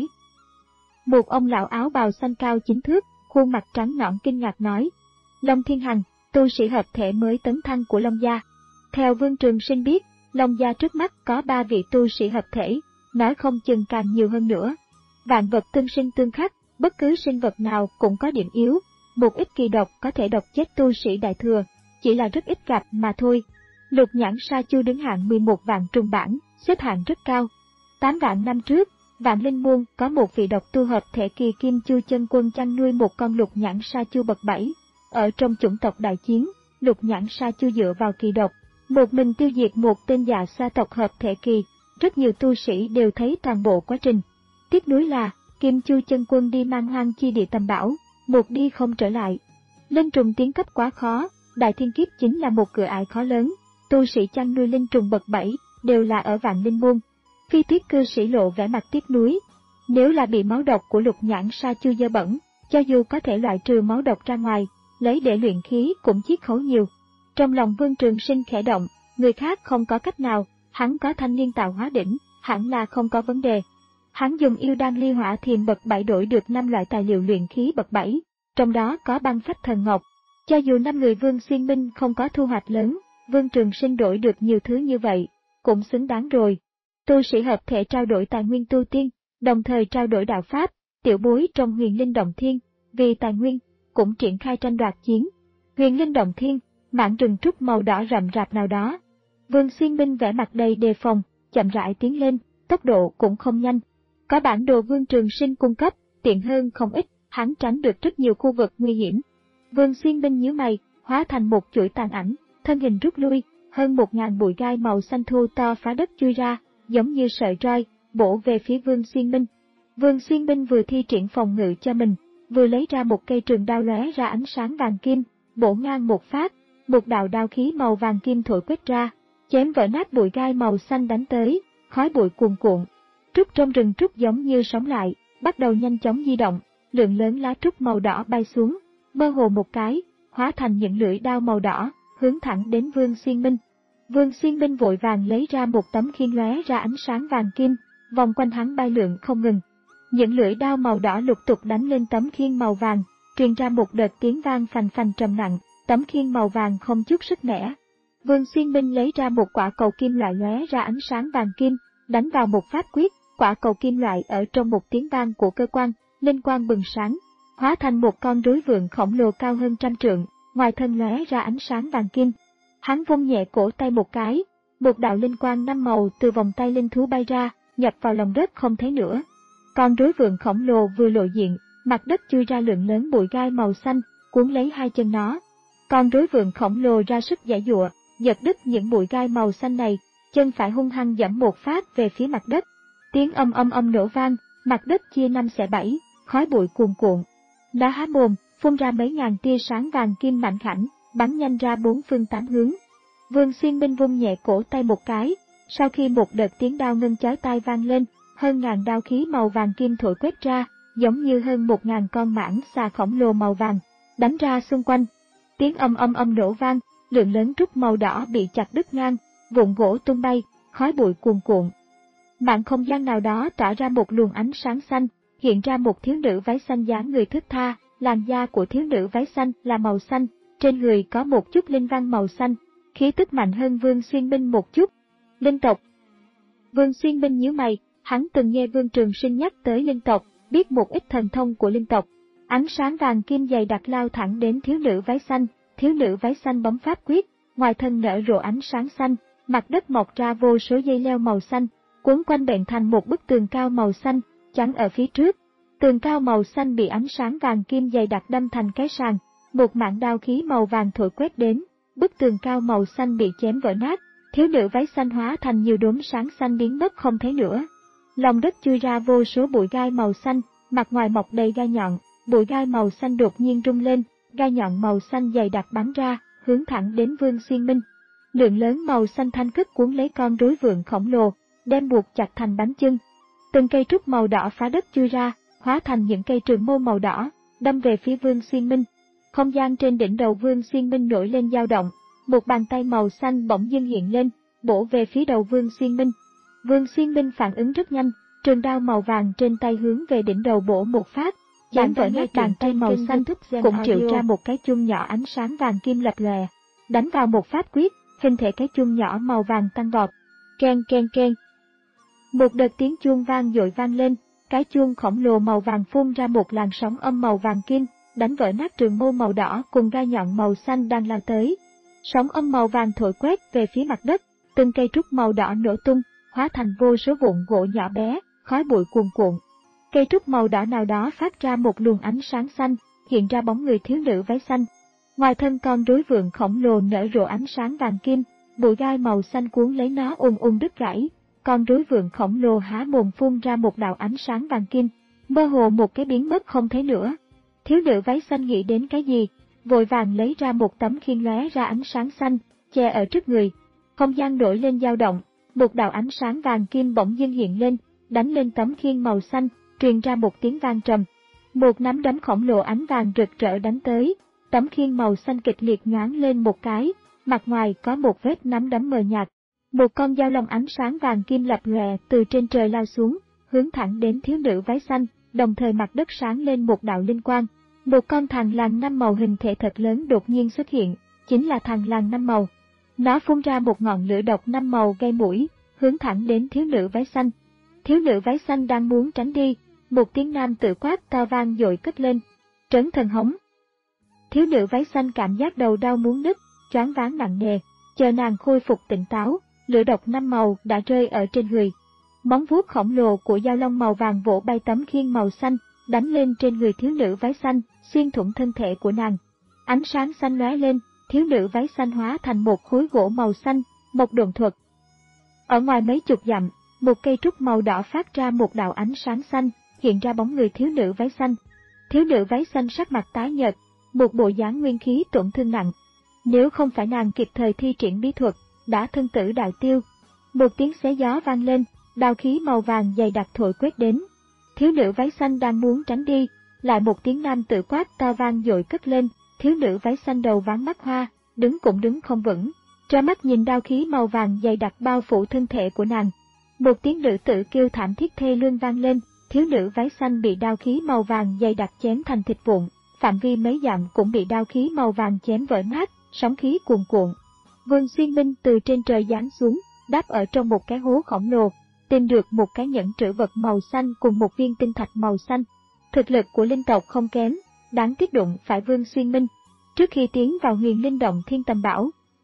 Một ông lão áo bào xanh cao chín thước, khuôn mặt trắng nõn kinh ngạc nói. Long Thiên Hằng, tu sĩ hợp thể mới tấn thăng của Long Gia. Theo Vương Trường Sinh biết, Long Gia trước mắt có ba vị tu sĩ hợp thể, nói không chừng càng nhiều hơn nữa. Vạn vật tương sinh tương khắc, bất cứ sinh vật nào cũng có điểm yếu. Một ít kỳ độc có thể độc chết tu sĩ đại thừa, chỉ là rất ít gặp mà thôi. Lục nhãn sa chu đứng hạng mười một vạn trùng bảng, xếp hạng rất cao. Tám vạn năm trước, Vạn Linh Môn có một vị độc tu hợp thể kỳ Kim Chu Chân Quân chăn nuôi một con lục nhãn sa chu bậc bảy. Ở trong chủng tộc đại chiến, lục nhãn sa chu dựa vào kỳ độc, một mình tiêu diệt một tên già sa tộc hợp thể kỳ. Rất nhiều tu sĩ đều thấy toàn bộ quá trình. Tiếc nuối là, Kim Chu Chân Quân đi mang hoang chi địa tầm bảo, một đi không trở lại. Linh trùng tiến cấp quá khó, đại thiên kiếp chính là một cửa ải khó lớn. Tu sĩ chăn nuôi linh trùng bậc bảy đều là ở Vạn Linh Môn. Phi Tuyết cư sĩ lộ vẻ mặt tiếc nuối. Nếu là bị máu độc của lục nhãn sa chu dơ bẩn, cho dù có thể loại trừ máu độc ra ngoài, lấy để luyện khí cũng chiết khấu nhiều. Trong lòng Vương Trường Sinh khẽ động, người khác không có cách nào, hắn có thanh niên tạo hóa đỉnh, hẳn là không có vấn đề. Hắn dùng yêu đan ly hỏa thiềm bậc bảy đổi được năm loại tài liệu luyện khí bậc bảy, trong đó có băng phách thần ngọc. Cho dù năm người Vương Xuyên Minh không có thu hoạch lớn, Vương Trường Sinh đổi được nhiều thứ như vậy, cũng xứng đáng rồi. Tu sĩ hợp thể trao đổi tài nguyên tu tiên, đồng thời trao đổi đạo pháp, tiểu bối trong Huyền Linh Động Thiên, vì tài nguyên, cũng triển khai tranh đoạt chiến. Huyền Linh Động Thiên, mảng rừng trúc màu đỏ rậm rạp nào đó. Vương Xuyên Minh vẻ mặt đầy đề phòng, chậm rãi tiến lên, tốc độ cũng không nhanh. Có bản đồ Vương Trường Sinh cung cấp, tiện hơn không ít, hắn tránh được rất nhiều khu vực nguy hiểm. Vương Xuyên Minh nhíu mày, hóa thành một chuỗi tàn ảnh, thân hình rút lui, hơn một ngàn bụi gai màu xanh thu to phá đất chui ra, giống như sợi roi, bổ về phía Vương Xuyên Minh. Vương Xuyên Minh vừa thi triển phòng ngự cho mình, vừa lấy ra một cây trường đao lóe ra ánh sáng vàng kim, bổ ngang một phát, một đạo đao khí màu vàng kim thổi quét ra, chém vỡ nát bụi gai màu xanh đánh tới, khói bụi cuồn cuộn. Trúc trong rừng trúc giống như sống lại, bắt đầu nhanh chóng di động, lượng lớn lá trúc màu đỏ bay xuống, mơ hồ một cái, hóa thành những lưỡi đao màu đỏ, hướng thẳng đến Vương Xuyên Minh. Vương Xuyên Minh vội vàng lấy ra một tấm khiên lóe ra ánh sáng vàng kim, vòng quanh hắn bay lượn không ngừng. Những lưỡi đao màu đỏ lục tục đánh lên tấm khiên màu vàng, truyền ra một đợt tiếng vang phành phành trầm nặng, tấm khiên màu vàng không chút sức mẻ. Vương Xuyên Minh lấy ra một quả cầu kim loại lóe ra ánh sáng vàng kim, đánh vào một pháp quyết, quả cầu kim loại ở trong một tiếng vang của cơ quan, linh quang bừng sáng, hóa thành một con rối vượn khổng lồ cao hơn trăm trượng, ngoài thân lóe ra ánh sáng vàng kim. Hắn vung nhẹ cổ tay một cái, một đạo linh quang năm màu từ vòng tay linh thú bay ra, nhập vào lòng đất không thấy nữa. Con rối vượn khổng lồ vừa lộ diện, mặt đất chui ra lượng lớn bụi gai màu xanh, cuốn lấy hai chân nó. Con rối vượn khổng lồ ra sức giãy giụa, giật đứt những bụi gai màu xanh này, chân phải hung hăng giẫm một phát về phía mặt đất. Tiếng âm âm âm nổ vang, mặt đất chia năm xẻ bảy, khói bụi cuồn cuộn. Nó há mồm, phun ra mấy ngàn tia sáng vàng kim mảnh khảnh, bắn nhanh ra bốn phương tám hướng. Vương Xuyên Minh vung nhẹ cổ tay một cái, sau khi một đợt tiếng đao ngân chói tai vang lên, hơn ngàn đao khí màu vàng kim thổi quét ra, giống như hơn một ngàn con mãng xà khổng lồ màu vàng, đánh ra xung quanh. Tiếng âm âm âm nổ vang, lượng lớn trúc màu đỏ bị chặt đứt ngang, vụn gỗ tung bay, khói bụi cuồn cuộn. Mạn không gian nào đó tỏa ra một luồng ánh sáng xanh, hiện ra một thiếu nữ váy xanh dáng người thướt tha, làn da của thiếu nữ váy xanh là màu xanh, trên người có một chút linh văn màu xanh, khí tức mạnh hơn Vương Xuyên Minh một chút. Linh tộc. Vương Xuyên Minh nhíu mày, hắn từng nghe Vương Trường Sinh nhắc tới linh tộc, biết một ít thần thông của linh tộc. Ánh sáng vàng kim dày đặc lao thẳng đến thiếu nữ váy xanh, thiếu nữ váy xanh bấm pháp quyết, ngoài thân nở rộ ánh sáng xanh, mặt đất mọc ra vô số dây leo màu xanh, cuốn quanh bệnh thành một bức tường cao màu xanh, chắn ở phía trước. Tường cao màu xanh bị ánh sáng vàng kim dày đặc đâm thành cái sàn, một mảng đao khí màu vàng thổi quét đến, bức tường cao màu xanh bị chém vỡ nát, thiếu nữ váy xanh hóa thành nhiều đốm sáng xanh biến mất không thấy nữa. Lòng đất chui ra vô số bụi gai màu xanh, mặt ngoài mọc đầy gai nhọn, bụi gai màu xanh đột nhiên rung lên, gai nhọn màu xanh dày đặc bắn ra, hướng thẳng đến Vương Xuyên Minh. Lượng lớn màu xanh thanh cứt cuốn lấy con rối vượn khổng lồ, đem buộc chặt thành bánh chưng. Từng cây trúc màu đỏ phá đất chui ra, hóa thành những cây trường mâu màu đỏ, đâm về phía Vương Xuyên Minh. Không gian trên đỉnh đầu Vương Xuyên Minh nổi lên dao động, một bàn tay màu xanh bỗng dưng hiện lên, bổ về phía đầu Vương Xuyên Minh. Vương Xuyên Minh phản ứng rất nhanh, trường đao màu vàng trên tay hướng về đỉnh đầu bổ một phát, chém vỡ nát bàn tay màu xanh, cũng triệu ra một cái chuông nhỏ ánh sáng vàng kim lập lòe, đánh vào một pháp quyết, hình thể cái chuông nhỏ màu vàng tăng vọt. Keng keng keng. Một đợt tiếng chuông vang dội vang lên, cái chuông khổng lồ màu vàng phun ra một làn sóng âm màu vàng kim, đánh vỡ nát trường mâu màu đỏ cùng gai nhọn màu xanh đang lao tới. Sóng âm màu vàng thổi quét về phía mặt đất, từng cây trúc màu đỏ nổ tung, hóa thành vô số vụn gỗ nhỏ bé, khói bụi cuồn cuộn. Cây trúc màu đỏ nào đó phát ra một luồng ánh sáng xanh, hiện ra bóng người thiếu nữ váy xanh. Ngoài thân con rối vượn khổng lồ nở rộ ánh sáng vàng kim, bụi gai màu xanh cuốn lấy nó ùn ùn đứt gãy. Con rối vượn khổng lồ há mồm phun ra một đạo ánh sáng vàng kim, mơ hồ một cái biến mất không thấy nữa. Thiếu nữ váy xanh nghĩ đến cái gì, vội vàng lấy ra một tấm khiên lóe ra ánh sáng xanh, che ở trước người. Không gian nổi lên dao động, một đạo ánh sáng vàng kim bỗng dưng hiện lên, đánh lên tấm khiên màu xanh, truyền ra một tiếng vang trầm. Một nắm đấm khổng lồ ánh vàng rực rỡ đánh tới, tấm khiên màu xanh kịch liệt nhoáng lên một cái, mặt ngoài có một vết nắm đấm mờ nhạt. Một con dao long ánh sáng vàng kim lập lòe từ trên trời lao xuống, hướng thẳng đến thiếu nữ váy xanh, đồng thời mặt đất sáng lên một đạo linh quang. Một con thằn lằn năm màu hình thể thật lớn đột nhiên xuất hiện, chính là thằn lằn năm màu. Nó phun ra một ngọn lửa độc năm màu gây mũi, hướng thẳng đến thiếu nữ váy xanh. Thiếu nữ váy xanh đang muốn tránh đi, một tiếng nam tự quát to vang dội cất lên. Trấn thần hống. Thiếu nữ váy xanh cảm giác đầu đau muốn nứt, choáng váng nặng nề, chờ nàng khôi phục tỉnh táo, lửa độc năm màu đã rơi ở trên người. Móng vuốt khổng lồ của dao long màu vàng vỗ bay tấm khiên màu xanh, đánh lên trên người thiếu nữ váy xanh, xuyên thủng thân thể của nàng. Ánh sáng xanh lóe lên, thiếu nữ váy xanh hóa thành một khối gỗ màu xanh, một độn thuật. Ở ngoài mấy chục dặm, một cây trúc màu đỏ phát ra một đạo ánh sáng xanh, hiện ra bóng người thiếu nữ váy xanh. Thiếu nữ váy xanh sắc mặt tái nhợt, một bộ dáng nguyên khí tổn thương nặng. Nếu không phải nàng kịp thời thi triển bí thuật, đã thân tử đạo tiêu. Một tiếng xé gió vang lên, đao khí màu vàng dày đặc thổi quét đến. Thiếu nữ váy xanh đang muốn tránh đi, lại một tiếng nam tự quát to vang dội cất lên, thiếu nữ váy xanh đầu váng mắt hoa, đứng cũng đứng không vững, trơ mắt nhìn đao khí màu vàng dày đặc bao phủ thân thể của nàng. Một tiếng nữ tử kêu thảm thiết thê lương vang lên, thiếu nữ váy xanh bị đao khí màu vàng dày đặc chém thành thịt vụn, phạm vi mấy dặm cũng bị đao khí màu vàng chém vỡ nát, sóng khí cuồn cuộn. Vương Xuyên Minh từ trên trời giáng xuống, đáp ở trong một cái hố khổng lồ, tìm được một cái nhẫn trữ vật màu xanh cùng một viên tinh thạch màu xanh. Thực lực của linh tộc không kém, đáng tiếc đụng phải Vương Xuyên Minh. Trước khi tiến vào Huyền Linh Động Thiên Tầm Bảo,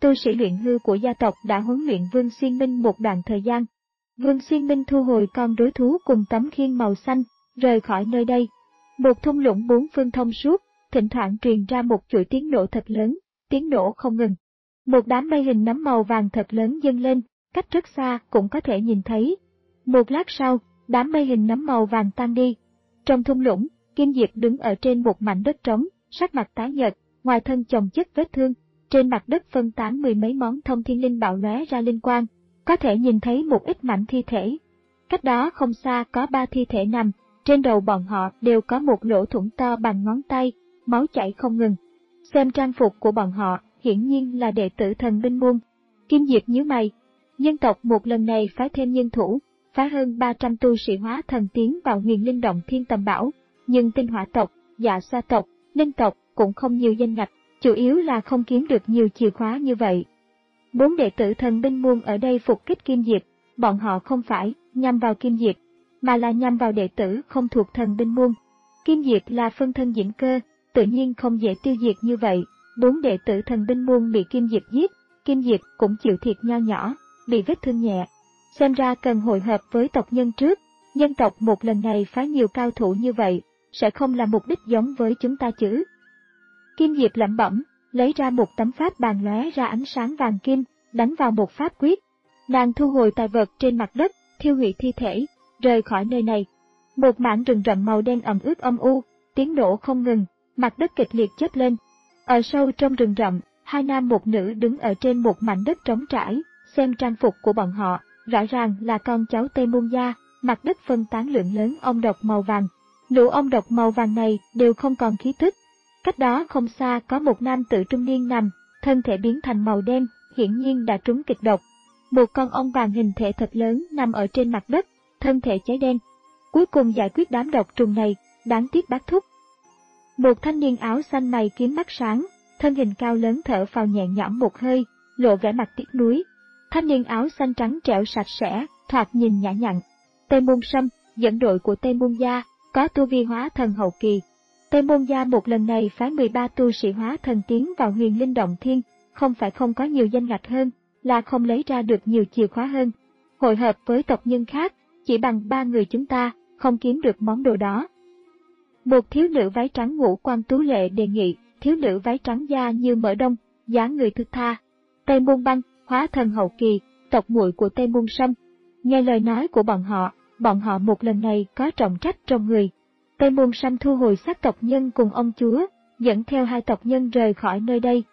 tu sĩ luyện hư của gia tộc đã huấn luyện Vương Xuyên Minh một đoạn thời gian. Vương Xuyên Minh thu hồi con rối thú cùng tấm khiên màu xanh, rời khỏi nơi đây. Một thung lũng bốn phương thông suốt, thỉnh thoảng truyền ra một chuỗi tiếng nổ thật lớn, tiếng nổ không ngừng. Một đám mây hình nấm màu vàng thật lớn dâng lên, cách rất xa cũng có thể nhìn thấy. Một lát sau, đám mây hình nấm màu vàng tan đi. Trong thung lũng, Kim Diệp đứng ở trên một mảnh đất trống, sắc mặt tái nhợt, ngoài thân chồng chất vết thương. Trên mặt đất phân tán mười mấy món thông thiên linh bảo lóe ra linh quang, có thể nhìn thấy một ít mảnh thi thể. Cách đó không xa có ba thi thể nằm, trên đầu bọn họ đều có một lỗ thủng to bằng ngón tay, máu chảy không ngừng. Xem trang phục của bọn họ, hiển nhiên là đệ tử thần binh môn. Kim Diệp nhíu mày, nhân tộc một lần này phái thêm nhân thủ, phái hơn ba trăm tu sĩ hóa thần tiến vào huyền linh động thiên tầm bảo, nhưng tinh hỏa tộc, dạ xoa tộc, linh tộc cũng không nhiều danh ngạch, chủ yếu là không kiếm được nhiều chìa khóa như vậy. Bốn đệ tử thần binh môn ở đây phục kích Kim Diệp, bọn họ không phải nhằm vào Kim Diệp, mà là nhằm vào đệ tử không thuộc thần binh môn. Kim Diệp là phân thân diễn cơ, tự nhiên không dễ tiêu diệt như vậy. Bốn đệ tử thần binh môn bị Kim Diệp giết, Kim Diệp cũng chịu thiệt nho nhỏ, bị vết thương nhẹ. Xem ra cần hội hợp với tộc nhân trước, nhân tộc một lần này phái nhiều cao thủ như vậy, sẽ không là mục đích giống với chúng ta chứ. Kim Diệp lẩm bẩm, lấy ra một tấm pháp bàn lóe ra ánh sáng vàng kim, đánh vào một pháp quyết. Nàng thu hồi tài vật trên mặt đất, thiêu hủy thi thể, rời khỏi nơi này. Một mảng rừng rậm màu đen ẩm ướt âm u, tiếng nổ không ngừng, mặt đất kịch liệt chớp lên. Ở sâu trong rừng rậm, hai nam một nữ đứng ở trên một mảnh đất trống trải, xem trang phục của bọn họ, rõ ràng là con cháu Tây Môn gia, mặt đất phân tán lượng lớn ong độc màu vàng. Lũ ong độc màu vàng này đều không còn khí tức. Cách đó không xa có một nam tử trung niên nằm, thân thể biến thành màu đen, hiển nhiên đã trúng kịch độc. Một con ong vàng hình thể thật lớn nằm ở trên mặt đất, thân thể cháy đen. Cuối cùng giải quyết đám độc trùng này, đáng tiếc bác thúc. Một thanh niên áo xanh mày kiếm mắt sáng, thân hình cao lớn thở phào nhẹ nhõm một hơi, lộ vẻ mặt tiếc nuối. Thanh niên áo xanh trắng trẻo sạch sẽ, thoạt nhìn nhã nhặn. Tây Môn Sâm, dẫn đội của Tây Môn gia, có tu vi hóa thần hậu kỳ. Tây Môn gia một lần này phái mười ba tu sĩ hóa thần tiến vào huyền linh động thiên, không phải không có nhiều danh ngạch hơn, là không lấy ra được nhiều chìa khóa hơn. Hội hợp với tộc nhân khác, chỉ bằng ba người chúng ta, không kiếm được món đồ đó. Một thiếu nữ váy trắng ngũ quan tú lệ đề nghị, thiếu nữ váy trắng da như mỡ đông, dáng người thướt tha. Tây Môn Băng, hóa thần hậu kỳ, tộc muội của Tây Môn Sâm. Nghe lời nói của bọn họ, bọn họ một lần này có trọng trách trong người. Tây Môn Sâm thu hồi xác tộc nhân cùng ông chúa, dẫn theo hai tộc nhân rời khỏi nơi đây.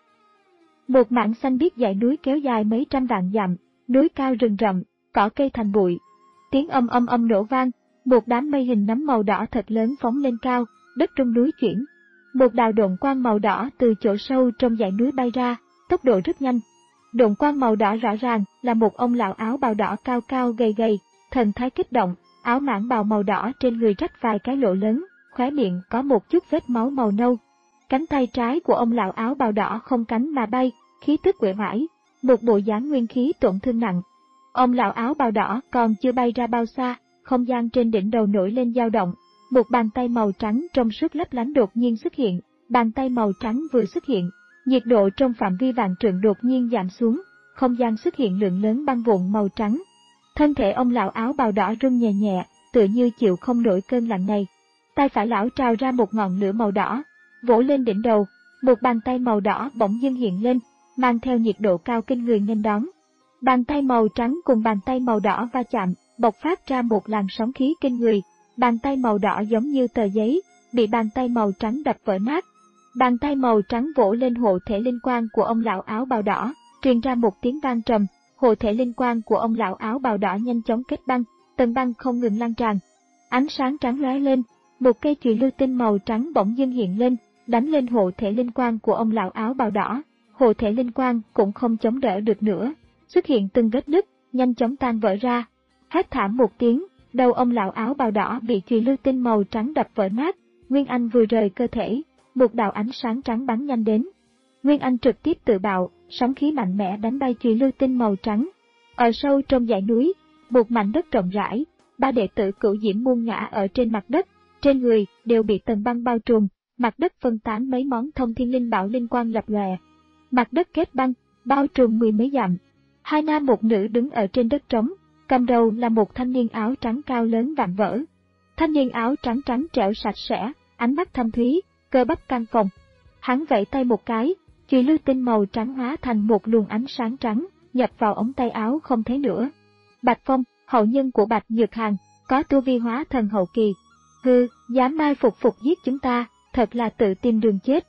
Một mảng xanh biếc dãy núi kéo dài mấy trăm vạn dặm, núi cao rừng rậm, cỏ cây thành bụi. Tiếng âm âm âm nổ vang, một đám mây hình nấm màu đỏ thật lớn phóng lên cao, đất trung núi chuyển. Một đạo độn quang màu đỏ từ chỗ sâu trong dãy núi bay ra, tốc độ rất nhanh. Độn quang màu đỏ rõ ràng là một ông lão áo bào đỏ cao cao gầy gầy, thần thái kích động, áo mãng bào màu đỏ trên người rách vài cái lỗ lớn, khóe miệng có một chút vết máu màu nâu. Cánh tay trái của ông lão áo bào đỏ không cánh mà bay, khí tức uể oải, một bộ dáng nguyên khí tổn thương nặng. Ông lão áo bào đỏ còn chưa bay ra bao xa, không gian trên đỉnh đầu nổi lên dao động, một bàn tay màu trắng trong suốt lấp lánh đột nhiên xuất hiện, bàn tay màu trắng vừa xuất hiện, nhiệt độ trong phạm vi vạn trượng đột nhiên giảm xuống, không gian xuất hiện lượng lớn băng vụn màu trắng. Thân thể ông lão áo bào đỏ rung nhẹ nhẹ, tựa như chịu không nổi cơn lạnh này. Tay phải lão trào ra một ngọn lửa màu đỏ, vỗ lên đỉnh đầu, một bàn tay màu đỏ bỗng dưng hiện lên, mang theo nhiệt độ cao kinh người nghênh đón. Bàn tay màu trắng cùng bàn tay màu đỏ va chạm, bộc phát ra một làn sóng khí kinh người. Bàn tay màu đỏ giống như tờ giấy, bị bàn tay màu trắng đập vỡ nát. Bàn tay màu trắng vỗ lên hộ thể linh quang của ông lão áo bào đỏ, truyền ra một tiếng vang trầm. Hộ thể linh quang của ông lão áo bào đỏ nhanh chóng kết băng, tầng băng không ngừng lan tràn. Ánh sáng trắng lóe lên, một cây chùy lưu tinh màu trắng bỗng dưng hiện lên, đánh lên hộ thể linh quang của ông lão áo bào đỏ. Hộ thể linh quang cũng không chống đỡ được nữa, xuất hiện từng vết nứt, nhanh chóng tan vỡ ra. Hét thảm một tiếng, đầu ông lão áo bào đỏ bị chùy lưu tinh màu trắng đập vỡ nát. Nguyên Anh vừa rời cơ thể, một đạo ánh sáng trắng bắn nhanh đến. Nguyên Anh trực tiếp tự bạo, sóng khí mạnh mẽ đánh bay chùy lưu tinh màu trắng. Ở sâu trong dãy núi, một mảnh đất rộng rãi, ba đệ tử Cửu Diễm Môn ngã ở trên mặt đất, trên người đều bị tầng băng bao trùm, mặt đất phân tán mấy món thông thiên linh bảo linh quang lập lòe. Mặt đất kết băng, bao trùm mười mấy dặm. Hai nam một nữ đứng ở trên đất trống, cầm đầu là một thanh niên áo trắng cao lớn vạm vỡ. Thanh niên áo trắng trắng trẻo sạch sẽ, ánh mắt thâm thúy, cơ bắp căng phồng. Hắn vẫy tay một cái, chùy lưu tinh màu trắng hóa thành một luồng ánh sáng trắng, nhập vào ống tay áo không thấy nữa. Bạch Phong, hậu nhân của Bạch Nhược Hàn, có tu vi hóa thần hậu kỳ. Hừ, dám mai phục phục giết chúng ta, thật là tự tìm đường chết.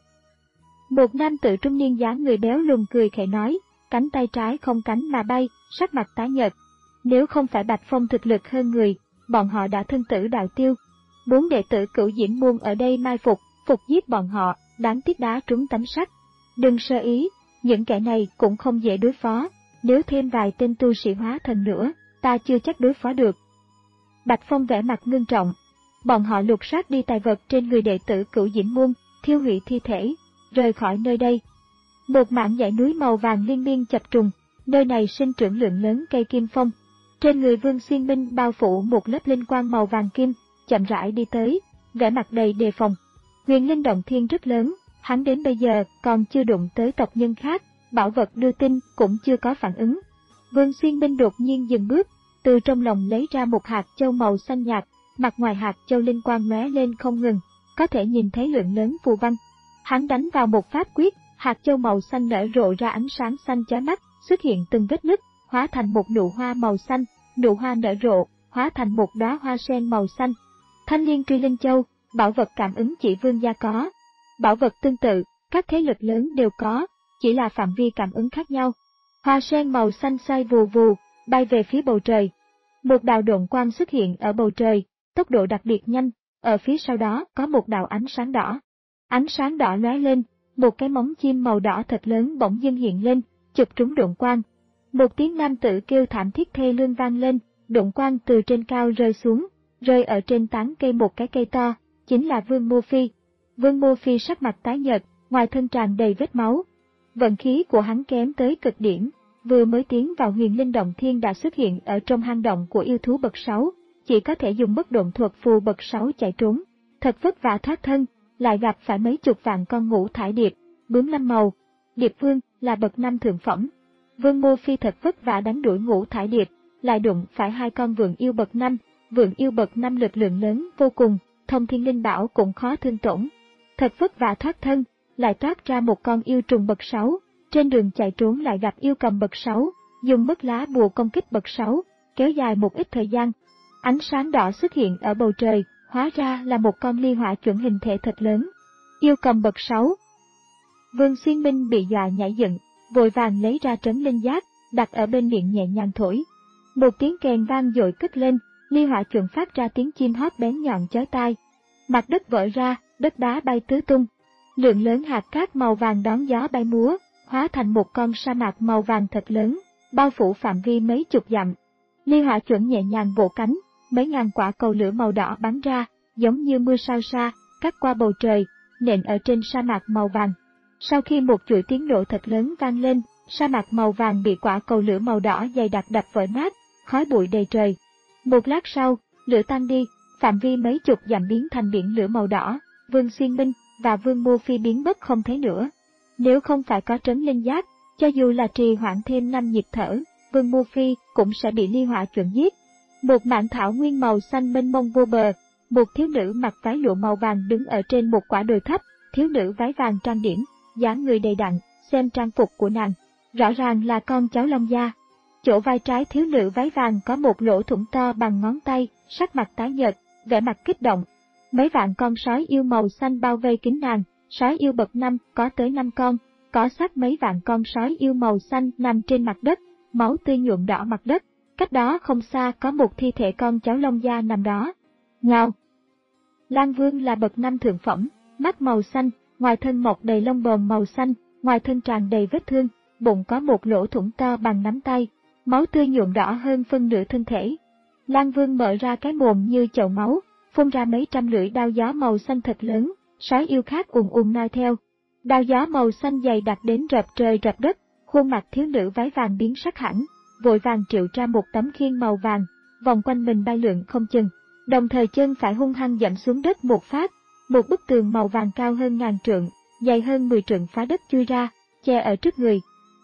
Một nam tử trung niên dáng người béo lùn cười khẽ nói, cánh tay trái không cánh mà bay, sắc mặt tái nhợt. Nếu không phải Bạch Phong thực lực hơn người, bọn họ đã thân tử đạo tiêu. Bốn đệ tử Cửu Diễm môn ở đây mai phục, phục giết bọn họ, đáng tiếc đá trúng tấm sắt. Đừng sơ ý, những kẻ này cũng không dễ đối phó, nếu thêm vài tên tu sĩ hóa thần nữa, ta chưa chắc đối phó được. Bạch Phong vẻ mặt ngưng trọng. Bọn họ lục soát đi tài vật trên người đệ tử Cửu Diễm môn, thiêu hủy thi thể, rời khỏi nơi đây. Một mảng dãy núi màu vàng liên miên chập trùng, nơi này sinh trưởng lượng lớn cây kim phong. Trên người Vương Xuyên Minh bao phủ một lớp linh quang màu vàng kim, chậm rãi đi tới, vẻ mặt đầy đề phòng. Huyền linh động thiên rất lớn, hắn đến bây giờ còn chưa đụng tới tộc nhân khác, bảo vật đưa tin cũng chưa có phản ứng. Vương Xuyên Minh đột nhiên dừng bước, từ trong lòng lấy ra một hạt châu màu xanh nhạt, mặt ngoài hạt châu linh quang lóe lên không ngừng, có thể nhìn thấy lượng lớn phù văn. Hắn đánh vào một pháp quyết, hạt châu màu xanh nở rộ ra ánh sáng xanh chói mắt, xuất hiện từng vết nứt, hóa thành một nụ hoa màu xanh, nụ hoa nở rộ, hóa thành một đóa hoa sen màu xanh. Thanh Liên Truy Linh Châu, bảo vật cảm ứng chỉ vương gia có. Bảo vật tương tự, các thế lực lớn đều có, chỉ là phạm vi cảm ứng khác nhau. Hoa sen màu xanh xoay vù vù, bay về phía bầu trời. Một đạo độn quang xuất hiện ở bầu trời, tốc độ đặc biệt nhanh, ở phía sau đó có một đạo ánh sáng đỏ. Ánh sáng đỏ lóe lên, một cái móng chim màu đỏ thật lớn bỗng dưng hiện lên, chụp trúng độn quang. Một tiếng nam tử kêu thảm thiết thê lương vang lên, độn quang từ trên cao rơi xuống, rơi ở trên tán cây một cái cây to, chính là Vương Mô Phi. Vương Mô Phi sắc mặt tái nhợt, ngoài thân tràn đầy vết máu. Vận khí của hắn kém tới cực điểm, vừa mới tiến vào huyền linh động thiên đã xuất hiện ở trong hang động của yêu thú bậc sáu, chỉ có thể dùng bất độn thuật phù bậc sáu chạy trốn. Thật vất vả thoát thân, lại gặp phải mấy chục vạn con ngũ thải điệp, bướm năm màu. Điệp vương là bậc năm thượng phẩm. Vương Mô Phi thật vất vả đánh đuổi ngũ thải điệp, lại đụng phải hai con vượn yêu bậc năm, vượn yêu bậc năm lực lượng lớn vô cùng, thông thiên linh bảo cũng khó thương tổn. Thật vất vả thoát thân, lại toát ra một con yêu trùng bậc sáu, trên đường chạy trốn lại gặp yêu cầm bậc sáu, dùng mất lá bùa công kích bậc sáu, kéo dài một ít thời gian. Ánh sáng đỏ xuất hiện ở bầu trời, hóa ra là một con ly hỏa chuẩn hình thể thật lớn. Yêu cầm bậc sáu. Vương Xuyên Minh bị dọa nhảy dựng, vội vàng lấy ra trấn linh giác, đặt ở bên miệng nhẹ nhàng thổi. Một tiếng kèn vang dội cất lên, ly hỏa chuẩn phát ra tiếng chim hót bén nhọn chói tai. Mặt đất vỡ ra, đất đá bay tứ tung. Lượng lớn hạt cát màu vàng đón gió bay múa, hóa thành một con sa mạc màu vàng thật lớn, bao phủ phạm vi mấy chục dặm. Ly hỏa chuẩn nhẹ nhàng vỗ cánh, mấy ngàn quả cầu lửa màu đỏ bắn ra, giống như mưa sao sa, cắt qua bầu trời, nện ở trên sa mạc màu vàng. Sau khi một chuỗi tiếng nổ thật lớn vang lên, sa mạc màu vàng bị quả cầu lửa màu đỏ dày đặc đập vỡ nát, khói bụi đầy trời. Một lát sau, lửa tan đi, phạm vi mấy chục dặm biến thành biển lửa màu đỏ, Vương Xuyên Minh và Vương Mô Phi biến mất không thấy nữa. Nếu không phải có trấn linh giác, cho dù là trì hoãn thêm năm nhịp thở, Vương Mô Phi cũng sẽ bị ly hỏa chuẩn giết. Một mảng thảo nguyên màu xanh mênh mông vô bờ, một thiếu nữ mặc váy lụa màu vàng đứng ở trên một quả đồi thấp, thiếu nữ váy vàng trang điểm, dáng người đầy đặn, xem trang phục của nàng, rõ ràng là con cháu Long gia. Chỗ vai trái thiếu nữ váy vàng có một lỗ thủng to bằng ngón tay, sắc mặt tái nhợt, vẻ mặt kích động. Mấy vạn con sói yêu màu xanh bao vây kín nàng, sói yêu bậc năm có tới năm con, có xác mấy vạn con sói yêu màu xanh nằm trên mặt đất, máu tươi nhuộm đỏ mặt đất. Cách đó không xa có một thi thể con cháu Long gia nằm đó. Ngao. Lan Vương là bậc năm thượng phẩm, mắt màu xanh, ngoài thân mọc đầy lông bồn màu xanh, ngoài thân tràn đầy vết thương, bụng có một lỗ thủng to bằng nắm tay, máu tươi nhuộm đỏ hơn phân nửa thân thể. Lan Vương mở ra cái mồm như chậu máu, phun ra mấy trăm lưỡi đao gió màu xanh thật lớn, sói yêu khác ùn ùn noi theo. Đao gió màu xanh dày đặc đến rập trời rập đất, khuôn mặt thiếu nữ váy vàng biến sắc hẳn, vội vàng triệu ra một tấm khiên màu vàng, vòng quanh mình bay lượn không chừng, đồng thời chân phải hung hăng dẫm xuống đất một phát, một bức tường màu vàng cao hơn ngàn trượng, dày hơn mười trượng phá đất chui ra, che ở trước người.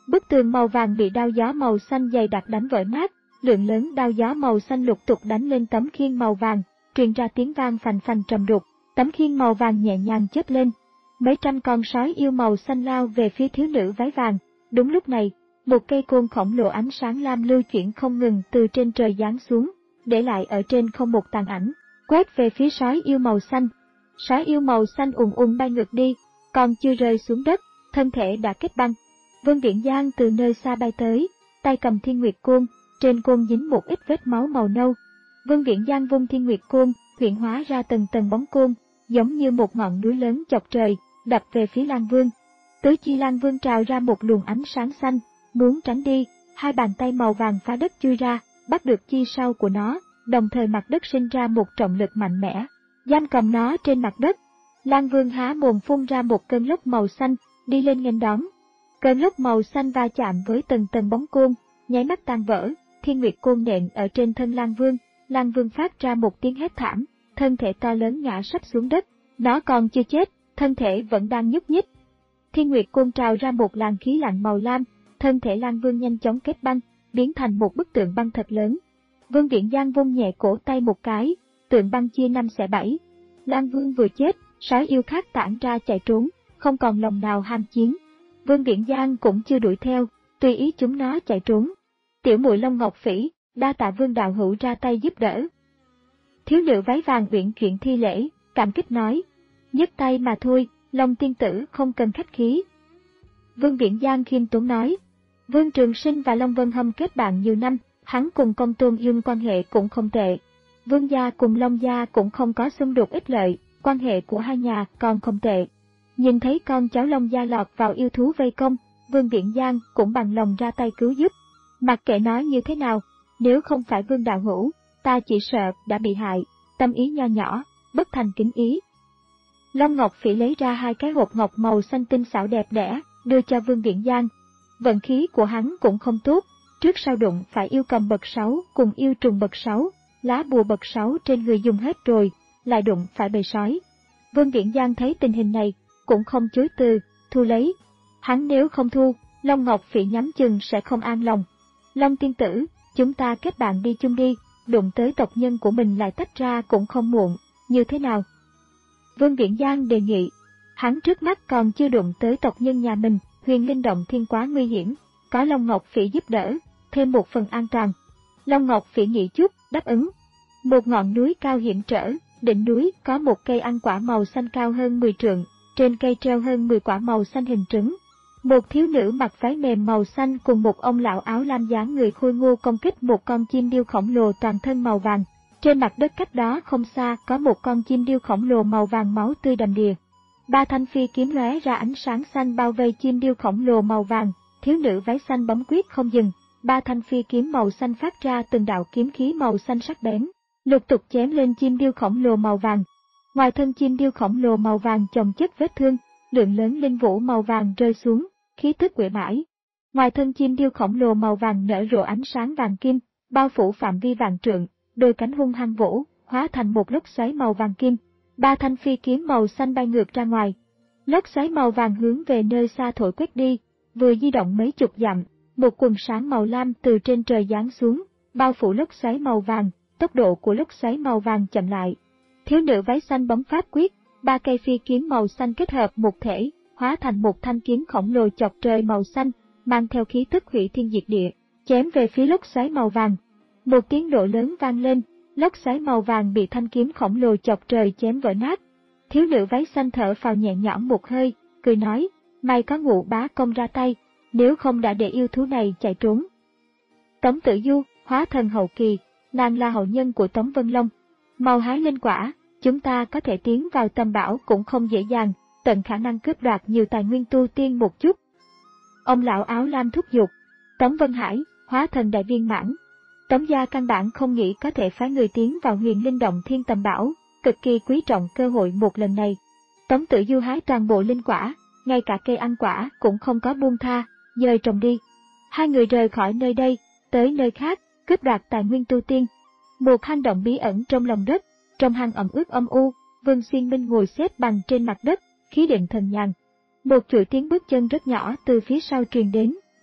Bức tường màu vàng bị đao gió màu xanh dày đặc đánh vỡ nát, lượng lớn đao gió màu xanh lục tục đánh lên tấm khiên màu vàng, truyền ra tiếng vang phành phành trầm đục. Tấm khiên màu vàng nhẹ nhàng chớp lên. Mấy trăm con sói yêu màu xanh lao về phía thiếu nữ váy vàng. Đúng lúc này, một cây côn khổng lồ ánh sáng lam lưu chuyển không ngừng từ trên trời giáng xuống, để lại ở trên không một tàn ảnh, quét về phía sói yêu màu xanh. Sói yêu màu xanh ùn ùn bay ngược đi, còn chưa rơi xuống đất, thân thể đã kết băng. Vương Viễn Giang từ nơi xa bay tới, tay cầm Thiên Nguyệt Côn, trên côn dính một ít vết máu màu nâu. Vương Viễn Giang vung Thiên Nguyệt Côn, hiện hóa ra từng tầng bóng côn, giống như một ngọn núi lớn chọc trời, đập về phía Lang Vương. Tứ chi Lang Vương trào ra một luồng ánh sáng xanh, muốn tránh đi, hai bàn tay màu vàng phá đất chui ra, bắt được chi sau của nó, đồng thời mặt đất sinh ra một trọng lực mạnh mẽ, giam cầm nó trên mặt đất. Lang Vương há mồm phun ra một cơn lốc màu xanh, đi lên nghênh đón. Cơn lốc màu xanh va chạm với từng tầng bóng côn, nháy mắt tan vỡ, Thiên Nguyệt Côn nện ở trên thân Lang Vương. Lang Vương phát ra một tiếng hét thảm, thân thể to lớn ngã sấp xuống đất. Nó còn chưa chết, thân thể vẫn đang nhúc nhích. Thiên Nguyệt Côn trào ra một làn khí lạnh màu lam, thân thể Lang Vương nhanh chóng kết băng, biến thành một bức tượng băng thật lớn. Vương Viễn Giang vung nhẹ cổ tay một cái, tượng băng chia năm xẻ bảy. Lang Vương vừa chết, sói yêu khác tản ra chạy trốn, không còn lòng nào ham chiến. Vương Viễn Giang cũng chưa đuổi theo, tùy ý chúng nó chạy trốn. Tiểu muội Long Ngọc Phỉ, đa tạ Vương đạo hữu ra tay giúp đỡ. Thiếu nữ váy vàng uyển chuyển thi lễ, cảm kích nói, nhấc tay mà thôi, Long tiên tử không cần khách khí. Vương Viễn Giang khiêm tốn nói, Vương Trường Sinh và Long Vân Hâm kết bạn nhiều năm, hắn cùng Công Tôn Dương quan hệ cũng không tệ. Vương gia cùng Long gia cũng không có xung đột ích lợi, quan hệ của hai nhà còn không tệ. Nhìn thấy con cháu Long gia lọt vào yêu thú vây công, Vương Viễn Giang cũng bằng lòng ra tay cứu giúp. Mặc kệ nói như thế nào, nếu không phải Vương đạo hữu, ta chỉ sợ đã bị hại, tâm ý nho nhỏ, bất thành kính ý. Long Ngọc Phỉ lấy ra hai cái hộp ngọc màu xanh tinh xảo đẹp đẽ, đưa cho Vương Viễn Giang. Vận khí của hắn cũng không tốt, trước sau đụng phải yêu cầm bậc sáu cùng yêu trùng bậc sáu, lá bùa bậc sáu trên người dùng hết rồi, lại đụng phải bầy sói. Vương Viễn Giang thấy tình hình này, cũng không chối từ, thu lấy. Hắn nếu không thu, Long Ngọc Phỉ nhắm chừng sẽ không an lòng. Long tiên tử, chúng ta kết bạn đi chung đi, đụng tới tộc nhân của mình lại tách ra cũng không muộn, như thế nào? Vương Viễn Giang đề nghị, hắn trước mắt còn chưa đụng tới tộc nhân nhà mình, Huyền Linh Động Thiên quá nguy hiểm, có Long Ngọc Phỉ giúp đỡ, thêm một phần an toàn. Long Ngọc Phỉ nghĩ chút, đáp ứng. Một ngọn núi cao hiểm trở, đỉnh núi có một cây ăn quả màu xanh cao hơn mười trượng, trên cây treo hơn mười quả màu xanh hình trứng. Một thiếu nữ mặc váy mềm màu xanh cùng một ông lão áo lam dáng người khôi ngô công kích một con chim điêu khổng lồ toàn thân màu vàng. Trên mặt đất cách đó không xa có một con chim điêu khổng lồ màu vàng máu tươi đầm đìa. Ba thanh phi kiếm lóe ra ánh sáng xanh bao vây chim điêu khổng lồ màu vàng, thiếu nữ váy xanh bấm quyết không dừng. Ba thanh phi kiếm màu xanh phát ra từng đạo kiếm khí màu xanh sắc bén, lục tục chém lên chim điêu khổng lồ màu vàng. Ngoài thân chim điêu khổng lồ màu vàng chồng chất vết thương, lượng lớn linh vũ màu vàng rơi xuống, khí tức uể oải. Ngoài thân chim điêu khổng lồ màu vàng nở rộ ánh sáng vàng kim, bao phủ phạm vi vạn trượng, đôi cánh hung hăng vỗ, hóa thành một lốc xoáy màu vàng kim. Ba thanh phi kiếm màu xanh bay ngược ra ngoài. Lốc xoáy màu vàng hướng về nơi xa thổi quét đi, vừa di động mấy chục dặm, một quần sáng màu lam từ trên trời giáng xuống, bao phủ lốc xoáy màu vàng, tốc độ của lốc xoáy màu vàng chậm lại. Thiếu nữ váy xanh bấm pháp quyết, ba cây phi kiếm màu xanh kết hợp một thể, hóa thành một thanh kiếm khổng lồ chọc trời màu xanh, mang theo khí tức hủy thiên diệt địa, chém về phía lốc xoáy màu vàng. Một tiếng nổ lớn vang lên, lốc xoáy màu vàng bị thanh kiếm khổng lồ chọc trời chém vỡ nát. Thiếu nữ váy xanh thở phào nhẹ nhõm một hơi, cười nói, may có Ngũ bá công ra tay, nếu không đã để yêu thú này chạy trốn. Tống Tử Du, hóa thần hậu kỳ, nàng là hậu nhân của Tống Vân Long. Mau hái linh quả, chúng ta có thể tiến vào Tâm Bảo cũng không dễ dàng, tận khả năng cướp đoạt nhiều tài nguyên tu tiên một chút. Ông lão áo lam thúc giục. Tống Vân Hải, hóa thần đại viên mãn. Tống gia căn bản không nghĩ có thể phái người tiến vào Huyền Linh Động Thiên Tầm Bảo, cực kỳ quý trọng cơ hội một lần này. Tống Tử Du hái toàn bộ linh quả, ngay cả cây ăn quả cũng không có buông tha, dời trồng đi. Hai người rời khỏi nơi đây, tới nơi khác, cướp đoạt tài nguyên tu tiên. Một hang động bí ẩn trong lòng đất, trong hang ẩm ướt âm u, Vương Xuyên Minh ngồi xếp bằng trên mặt đất, khí định thần nhàn. Một chuỗi tiếng bước chân rất nhỏ từ phía sau truyền đến,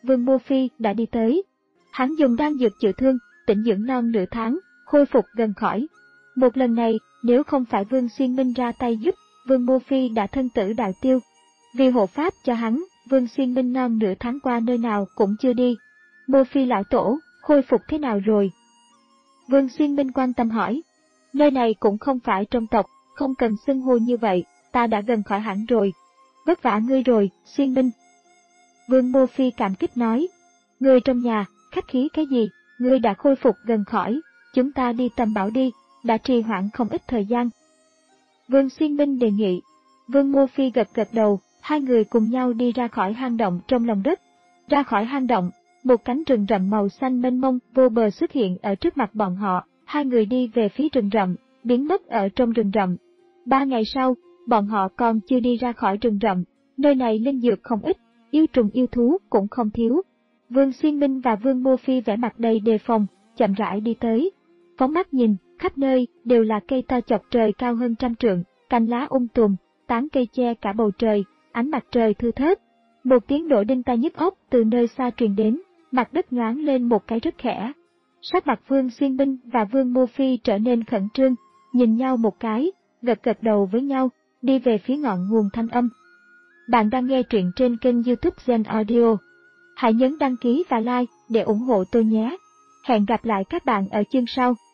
Vương Mô Phi đã đi tới. Hắn dùng đan dược chữa thương, tĩnh dưỡng non nửa tháng, khôi phục gần khỏi. Một lần này, nếu không phải Vương Xuyên Minh ra tay giúp, Vương Mô Phi đã thân tử đạo tiêu. Vì hộ pháp cho hắn, Vương Xuyên Minh non nửa tháng qua nơi nào cũng chưa đi. Mô Phi lão tổ, khôi phục thế nào rồi? Vương Xuyên Minh quan tâm hỏi. Nơi này cũng không phải trong tộc, không cần xưng hô như vậy, ta đã gần khỏi hẳn rồi. Vất vả ngươi rồi, Xuyên Minh. Vương Mô Phi cảm kích nói. Ngươi trong nhà, khách khí cái gì, ngươi đã khôi phục gần khỏi, chúng ta đi tầm bảo đi, đã trì hoãn không ít thời gian. Vương Xuyên Minh đề nghị. Vương Mô Phi gật gật đầu, hai người cùng nhau đi ra khỏi hang động trong lòng đất. Ra khỏi hang động, một cánh rừng rậm màu xanh mênh mông vô bờ xuất hiện ở trước mặt bọn họ, hai người đi về phía rừng rậm, biến mất ở trong rừng rậm. Ba ngày sau, bọn họ còn chưa đi ra khỏi rừng rậm, nơi này linh dược không ít, yêu trùng yêu thú cũng không thiếu. Vương Xuyên Minh và Vương Mô Phi vẻ mặt đầy đề phòng, chậm rãi đi tới. Phóng mắt nhìn, khắp nơi đều là cây to chọc trời cao hơn trăm trượng, cành lá um tùm, tán cây che cả bầu trời, ánh mặt trời thưa thớt. Một tiếng nổ đinh tai nhức óc từ nơi xa truyền đến, mặt đất nhoáng lên một cái rất khẽ. Sắc mặt Vương Xuyên Minh và Vương Mô Phi trở nên khẩn trương, nhìn nhau một cái, gật gật đầu với nhau, đi về phía ngọn nguồn thanh âm. Bạn đang nghe truyện trên kênh YouTube Gen Audio. Hãy nhấn đăng ký và like để ủng hộ tôi nhé. Hẹn gặp lại các bạn ở chương sau.